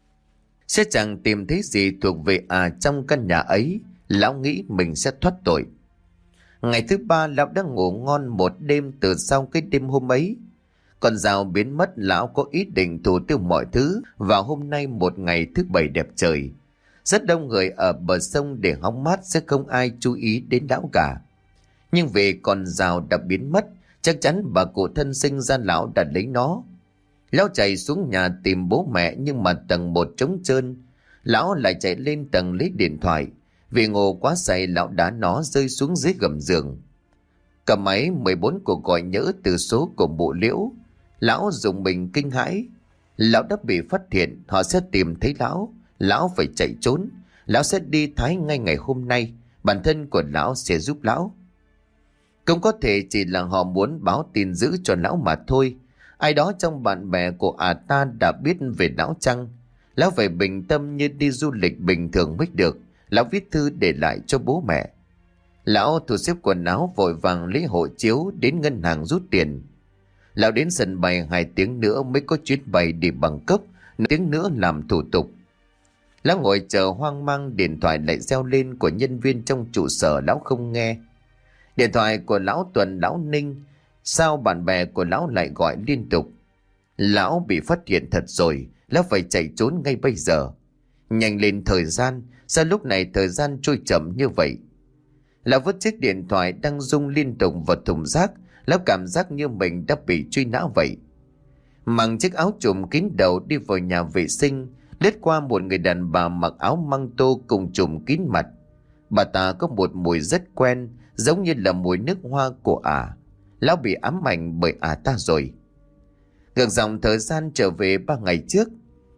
Sẽ chẳng tìm thấy gì thuộc về ả trong căn nhà ấy. Lão nghĩ mình sẽ thoát tội. Ngày thứ ba lão đã ngủ ngon một đêm từ sau cái đêm hôm ấy. Con dao biến mất, lão có ý định thủ tiêu mọi thứ vào hôm nay, một ngày thứ bảy đẹp trời. Rất đông người ở bờ sông để hóng mát, sẽ không ai chú ý đến lão cả. Nhưng vì con dao đã biến mất, chắc chắn bà cụ thân sinh ra lão đã lấy nó. Lão chạy xuống nhà tìm bố mẹ nhưng mà tầng một trống trơn. Lão lại chạy lên tầng lấy điện thoại. Vì ngủ quá say, lão đá nó rơi xuống dưới gầm giường. Cầm máy mười bốn cuộc gọi nhỡ từ số của bộ Liễu. Lão dùng mình kinh hãi. Lão đã bị phát hiện, họ sẽ tìm thấy lão. Lão phải chạy trốn. Lão sẽ đi Thái ngay ngày hôm nay. Bản thân của lão sẽ giúp lão. Cũng có thể chỉ là họ muốn báo tin dữ cho lão mà thôi. Ai đó trong bạn bè của ả ta đã biết về lão chăng? Lão phải bình tâm như đi du lịch bình thường mới được. Lão viết thư để lại cho bố mẹ. Lão thu xếp quần áo vội vàng lấy hộ chiếu đến ngân hàng rút tiền. Lão đến sân bay hai tiếng nữa mới có chuyến bay đi Bangkok, nửa tiếng nữa làm thủ tục. Lão ngồi chờ hoang mang, điện thoại lại reo lên của nhân viên trong trụ sở. Lão không nghe. Điện thoại của lão Tuần, lão Ninh. Sao bạn bè của lão lại gọi liên tục? Lão bị phát hiện thật rồi. Lão phải chạy trốn ngay bây giờ. Nhanh lên thời gian. Sao lúc này thời gian trôi chậm như vậy? Lão vứt chiếc điện thoại đang rung liên tục vào thùng rác. Lão cảm giác như mình đã bị truy nã vậy. Mặc chiếc áo trùm kín đầu đi vào nhà vệ sinh, lướt qua một người đàn bà mặc áo măng tô cùng trùm kín mặt. Bà ta có một mùi rất quen, giống như là mùi nước hoa của ả. Lão bị ám ảnh bởi ả ta rồi. Ngược dòng thời gian trở về ba ngày trước.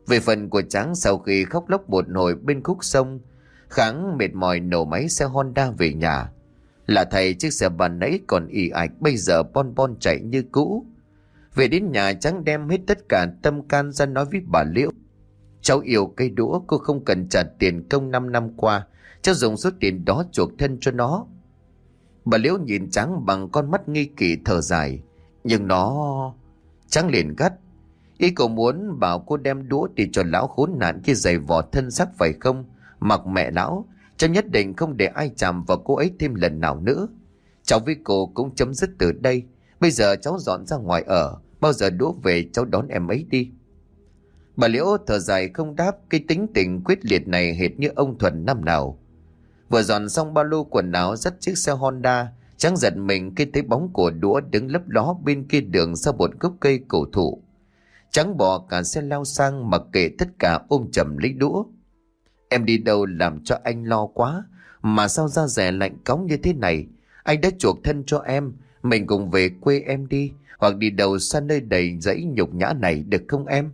Về phần của Tráng, sau khi khóc lóc một hồi bên khúc sông, Kháng mệt mỏi nổ máy xe Honda về nhà. Lạ thay, chiếc xe ban nãy còn ì ạch bây giờ bon bon chạy như cũ. Về đến nhà, Tráng đem hết tất cả tâm can ra nói với bà Liễu: cháu yêu cây đũa, cô không cần trả tiền công năm năm qua, cháu dùng số tiền đó chuộc thân cho nó. Bà Liễu nhìn Tráng bằng con mắt nghi kỵ thở dài: nhưng nó... Tráng liền gắt: ý cậu muốn bảo cô đem đũa để cho lão khốn nạn kia giày vò thân xác phải không? Mặc mẹ lão, cháu nhất định không để ai chạm vào cô ấy thêm lần nào nữa. Cháu với cô cũng chấm dứt từ đây. Bây giờ cháu dọn ra ngoài ở, bao giờ đũa về cháu đón em ấy đi. Bà Liễu thở dài không đáp. Cái tính tình quyết liệt này hệt như ông Thuần năm nào. Vừa dọn xong ba lô quần áo, dắt chiếc xe Honda, Tráng giật mình khi thấy bóng của đũa đứng lấp ló bên kia đường sau một gốc cây cổ thụ. Tráng bỏ cả xe lao sang, mặc kệ tất cả, ôm chầm lấy đũa. Em đi đâu làm cho anh lo quá, mà sao da rẻ lạnh cóng như thế này? Anh đã chuộc thân cho em, mình cùng về quê em đi, hoặc đi đâu xa nơi đầy dẫy nhục nhã này, được không em?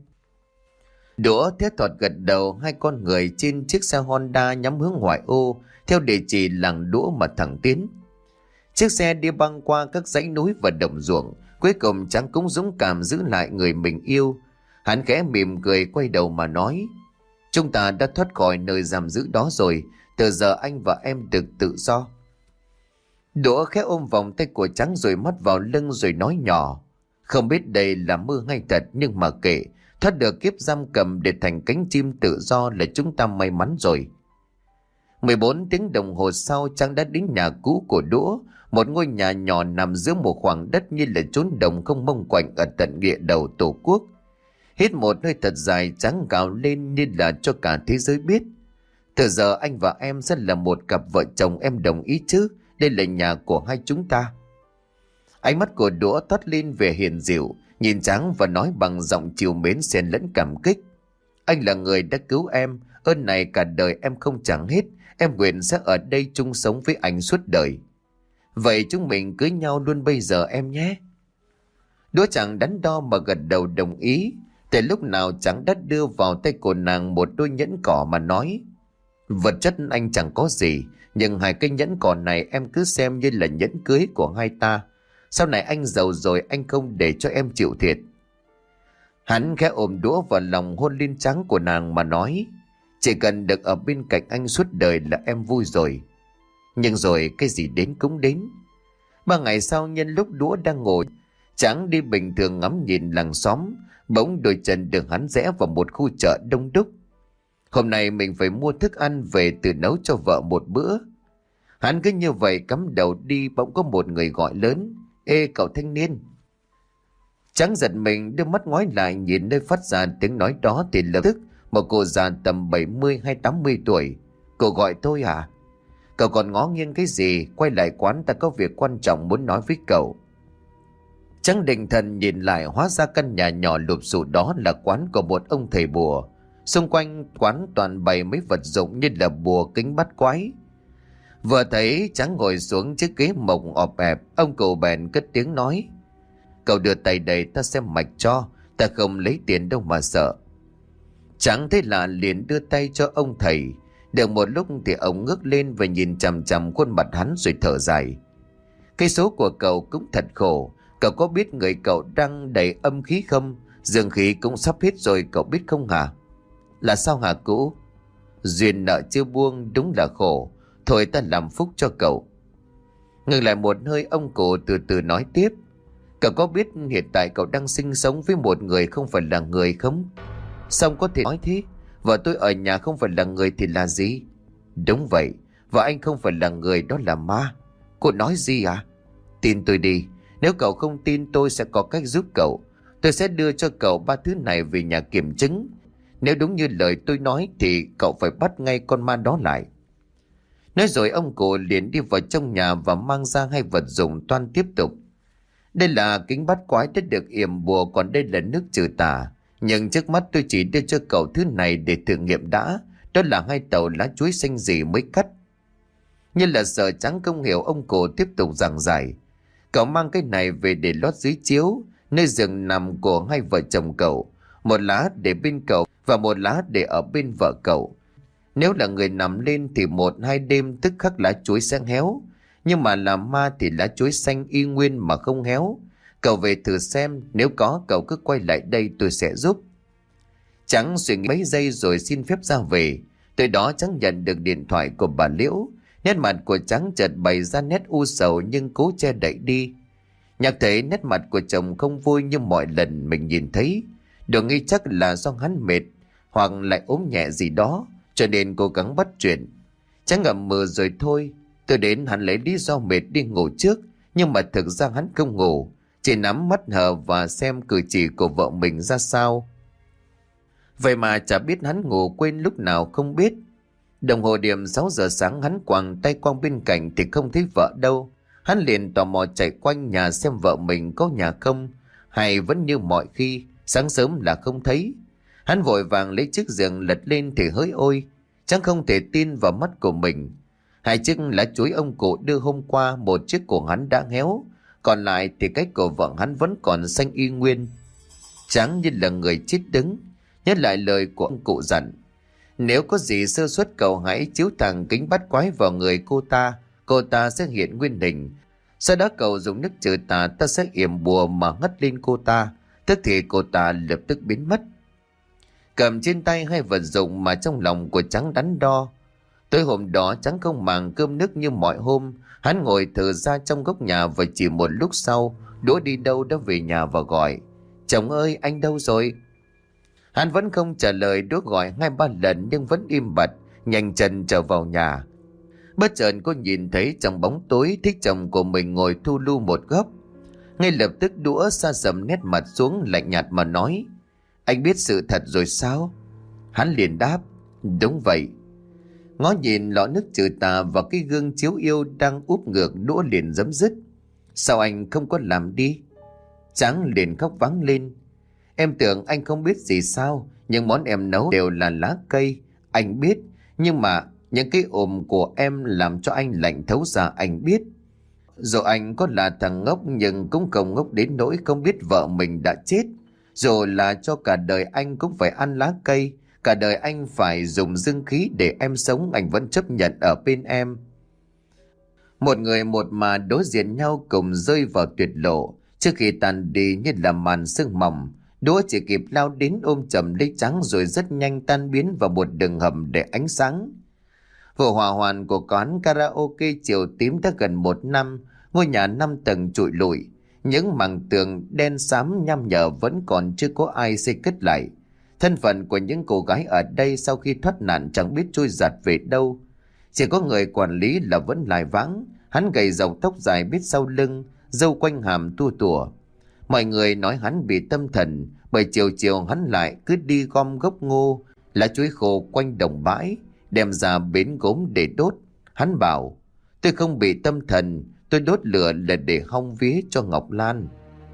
Đũa thét thọt gật đầu. Hai con người trên chiếc xe Honda nhắm hướng ngoại ô, theo địa chỉ làng đũa mà thẳng tiến. Chiếc xe đi băng qua các dãy núi và đồng ruộng. Cuối cùng Tráng cũng dũng cảm giữ lại người mình yêu. Hắn khẽ mỉm cười quay đầu mà nói: chúng ta đã thoát khỏi nơi giam giữ đó rồi, từ giờ anh và em được tự do. Đũa khẽ ôm vòng tay của Tráng rồi mắt vào lưng rồi nói nhỏ: không biết đây là mơ hay thật, nhưng mà kệ, thoát được kiếp giam cầm để thành cánh chim tự do là chúng ta may mắn rồi. mười bốn tiếng đồng hồ sau, Tráng đã đến nhà cũ của Đũa, một ngôi nhà nhỏ nằm giữa một khoảng đất như là chốn đồng không mông quạnh ở tận địa đầu tổ quốc. Hít một hơi thật dài, Tráng gào lên như là cho cả thế giới biết: từ giờ anh và em sẽ là một cặp vợ chồng, em đồng ý chứ? Đây là nhà của hai chúng ta. Ánh mắt của Đũa toát lên vẻ hiền dịu, nhìn Tráng và nói bằng giọng trìu mến xen lẫn cảm kích: anh là người đã cứu em, ơn này cả đời em không trả hết. Em nguyện sẽ ở đây chung sống với anh suốt đời. Vậy chúng mình cưới nhau luôn bây giờ em nhé. Đũa chẳng đắn đo mà gật đầu đồng ý. Từ lúc nào Tráng đã đưa vào tay của nàng một đôi nhẫn cỏ mà nói: vật chất anh chẳng có gì, nhưng hai cái nhẫn cỏ này em cứ xem như là nhẫn cưới của hai ta. Sau này anh giàu rồi, anh không để cho em chịu thiệt. Hắn khẽ ôm Đũa vào lòng, hôn lên trán của nàng mà nói: chỉ cần được ở bên cạnh anh suốt đời là em vui rồi. Nhưng rồi cái gì đến cũng đến. Ba ngày sau, nhân lúc Đũa đang ngồi Tráng đi bình thường ngắm nhìn làng xóm, bỗng đôi chân được hắn rẽ vào một khu chợ đông đúc. Hôm nay mình phải mua thức ăn về tự nấu cho vợ một bữa. Hắn cứ như vậy cắm đầu đi, bỗng có một người gọi lớn: ê cậu thanh niên. Tráng giật mình đưa mắt ngoái lại nhìn nơi phát ra tiếng nói đó thì lập tức một cô già tầm bảy mươi hay tám mươi tuổi. Cô gọi tôi à? Cậu còn ngó nghiêng cái gì? Quay lại quán, ta có việc quan trọng muốn nói với cậu. Tráng định thần nhìn lại, hóa ra căn nhà nhỏ lụp xụp đó là quán của một ông thầy bùa. Xung quanh quán toàn bày mấy vật dụng như là bùa, kính, bắt quái. Vừa thấy Tráng ngồi xuống chiếc ghế mộc ọp ẹp, ông cụ bèn cất tiếng nói: cậu đưa tay đầy ta xem mạch cho, ta không lấy tiền đâu mà sợ. Tráng thấy lạ liền đưa tay cho ông thầy. Được một lúc thì ông ngước lên và nhìn chằm chằm khuôn mặt hắn rồi thở dài: cái số của cậu cũng thật khổ. Cậu có biết người cậu đang đầy âm khí không? Dương khí cũng sắp hết rồi, cậu biết không hả? Là sao hả cụ? Duyên nợ chưa buông, đúng là khổ. Thôi ta làm phúc cho cậu. Ngừng lại một hơi, ông cụ từ từ nói tiếp: cậu có biết hiện tại cậu đang sinh sống với một người không phải là người không? Xong có thể nói thế. Vợ tôi ở nhà không phải là người thì là gì? Đúng vậy, vợ anh không phải là người, đó là ma. Cô nói gì à? Tin tôi đi. Nếu cậu không tin, tôi sẽ có cách giúp cậu. Tôi sẽ đưa cho cậu ba thứ này về nhà kiểm chứng. Nếu đúng như lời tôi nói thì cậu phải bắt ngay con ma đó lại. Nói rồi ông cụ liền đi vào trong nhà và mang ra hai vật dụng toan tiếp tục. Đây là kính bắt quái đã được yểm bùa, còn đây là nước trừ tà. Nhưng trước mắt tôi chỉ đưa cho cậu thứ này để thử nghiệm đã. Đó là hai tàu lá chuối xanh gì mới cắt. Như là sợ Tráng không hiểu, ông cụ tiếp tục giảng giải: cậu mang cái này về để lót dưới chiếu, nơi giường nằm của hai vợ chồng cậu. Một lá để bên cậu và một lá để ở bên vợ cậu. Nếu là người nằm lên thì một hai đêm tức khắc lá chuối sẽ héo, nhưng mà là ma thì lá chuối xanh y nguyên mà không héo. Cậu về thử xem, nếu có cậu cứ quay lại đây tôi sẽ giúp. Trắng suy nghĩ mấy giây rồi xin phép ra về. Tới đó Trắng nhận được điện thoại của bà Liễu. Nét mặt của Trắng chợt bày ra nét u sầu nhưng cố che đậy đi. Nhạc thấy nét mặt của chồng không vui như mọi lần mình nhìn thấy. Đừng nghĩ chắc là do hắn mệt hoặc lại ốm nhẹ gì đó, cho nên cố gắng bắt chuyện. Trắng ngậm mờ rồi thôi. Tôi đến hắn lấy lý do mệt đi ngủ trước, nhưng mà thực ra hắn không ngủ, chỉ nắm mắt hờ và xem cử chỉ của vợ mình ra sao. Vậy mà chả biết hắn ngủ quên lúc nào không biết. Đồng hồ điểm sáu giờ sáng hắn quàng tay qua bên cạnh thì không thấy vợ đâu. Hắn liền tò mò chạy quanh nhà xem vợ mình có nhà không, hay vẫn như mọi khi, sáng sớm là không thấy. Hắn vội vàng lấy chiếc giường lật lên thì hỡi ôi, chẳng không thể tin vào mắt của mình. Hai chiếc lá chuối ông cụ đưa hôm qua, một chiếc của hắn đã héo, còn lại thì cái của vợ hắn vẫn còn xanh y nguyên. Trắng như là người chết đứng, nhớ lại lời của ông cụ dặn. Nếu có gì sơ suất cậu hãy chiếu thẳng kính bắt quái vào người cô ta, cô ta sẽ hiện nguyên hình. Sau đó cậu dùng nước trừ tà, ta sẽ yểm bùa mà ngất lên cô ta, tức thì cô ta lập tức biến mất. Cầm trên tay hai vật dụng mà trong lòng của Trắng đắn đo. Tối hôm đó Trắng không màng cơm nước như mọi hôm. Hắn ngồi thở ra trong góc nhà và chỉ một lúc sau, Đỗ đi đâu đã về nhà và gọi. Chồng ơi, anh đâu rồi? Hắn vẫn không trả lời. Đỗ gọi hai ba lần nhưng vẫn im bặt, nhanh chân trở vào nhà. Bất chợt cô nhìn thấy trong bóng tối thích chồng của mình ngồi thu lu một góc. Ngay lập tức Đỗ sa sầm nét mặt xuống, lạnh nhạt mà nói: Anh biết sự thật rồi sao? Hắn liền đáp: Đúng vậy. Ngó nhìn lọ nước trừ tà và cái gương chiếu yêu đang úp ngược, Đỗ liền giấm dứt: Sao anh không có làm đi? Trắng liền khóc váng lên: Em tưởng anh không biết gì sao? Những món em nấu đều là lá cây, anh biết. Nhưng mà những cái ồm của em làm cho anh lạnh thấu ra, anh biết. Dù anh có là thằng ngốc nhưng cũng không ngốc đến nỗi không biết vợ mình đã chết. Dù là cho cả đời anh cũng phải ăn lá cây, cả đời anh phải dùng dương khí để em sống, anh vẫn chấp nhận ở bên em. Một người một mà đối diện nhau cùng rơi vào tuyệt lộ. Trước khi tàn đi như là màn sương mỏng, Đỗ chỉ kịp lao đến ôm chầm lấy Trắng rồi rất nhanh tan biến vào một đường hầm để ánh sáng. Vụ hỏa hoạn của quán karaoke Chiều Tím đã gần một năm. Ngôi nhà năm tầng trụi lùi, những mảng tường đen xám nham nhở vẫn còn chưa có ai xây cất lại. Thân phận của những cô gái ở đây sau khi thoát nạn chẳng biết trôi giạt về đâu. Chỉ có người quản lý là vẫn lại vắng. Hắn gầy rộc, tóc dài bít sau lưng, râu quanh hàm tua tủa. Mọi người nói hắn bị tâm thần, bởi chiều chiều hắn lại cứ đi gom gốc ngô, lá chuối khô quanh đồng bãi, đem ra bến gốm để đốt. Hắn bảo: Tôi không bị tâm thần, tôi đốt lửa là để hong vía cho Ngọc Lan.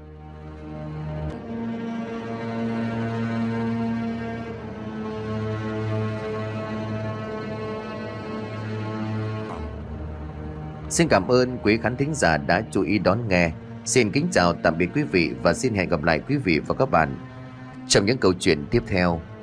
Xin cảm ơn quý khán thính giả đã chú ý đón nghe. Xin kính chào tạm biệt quý vị và xin hẹn gặp lại quý vị và các bạn trong những câu chuyện tiếp theo.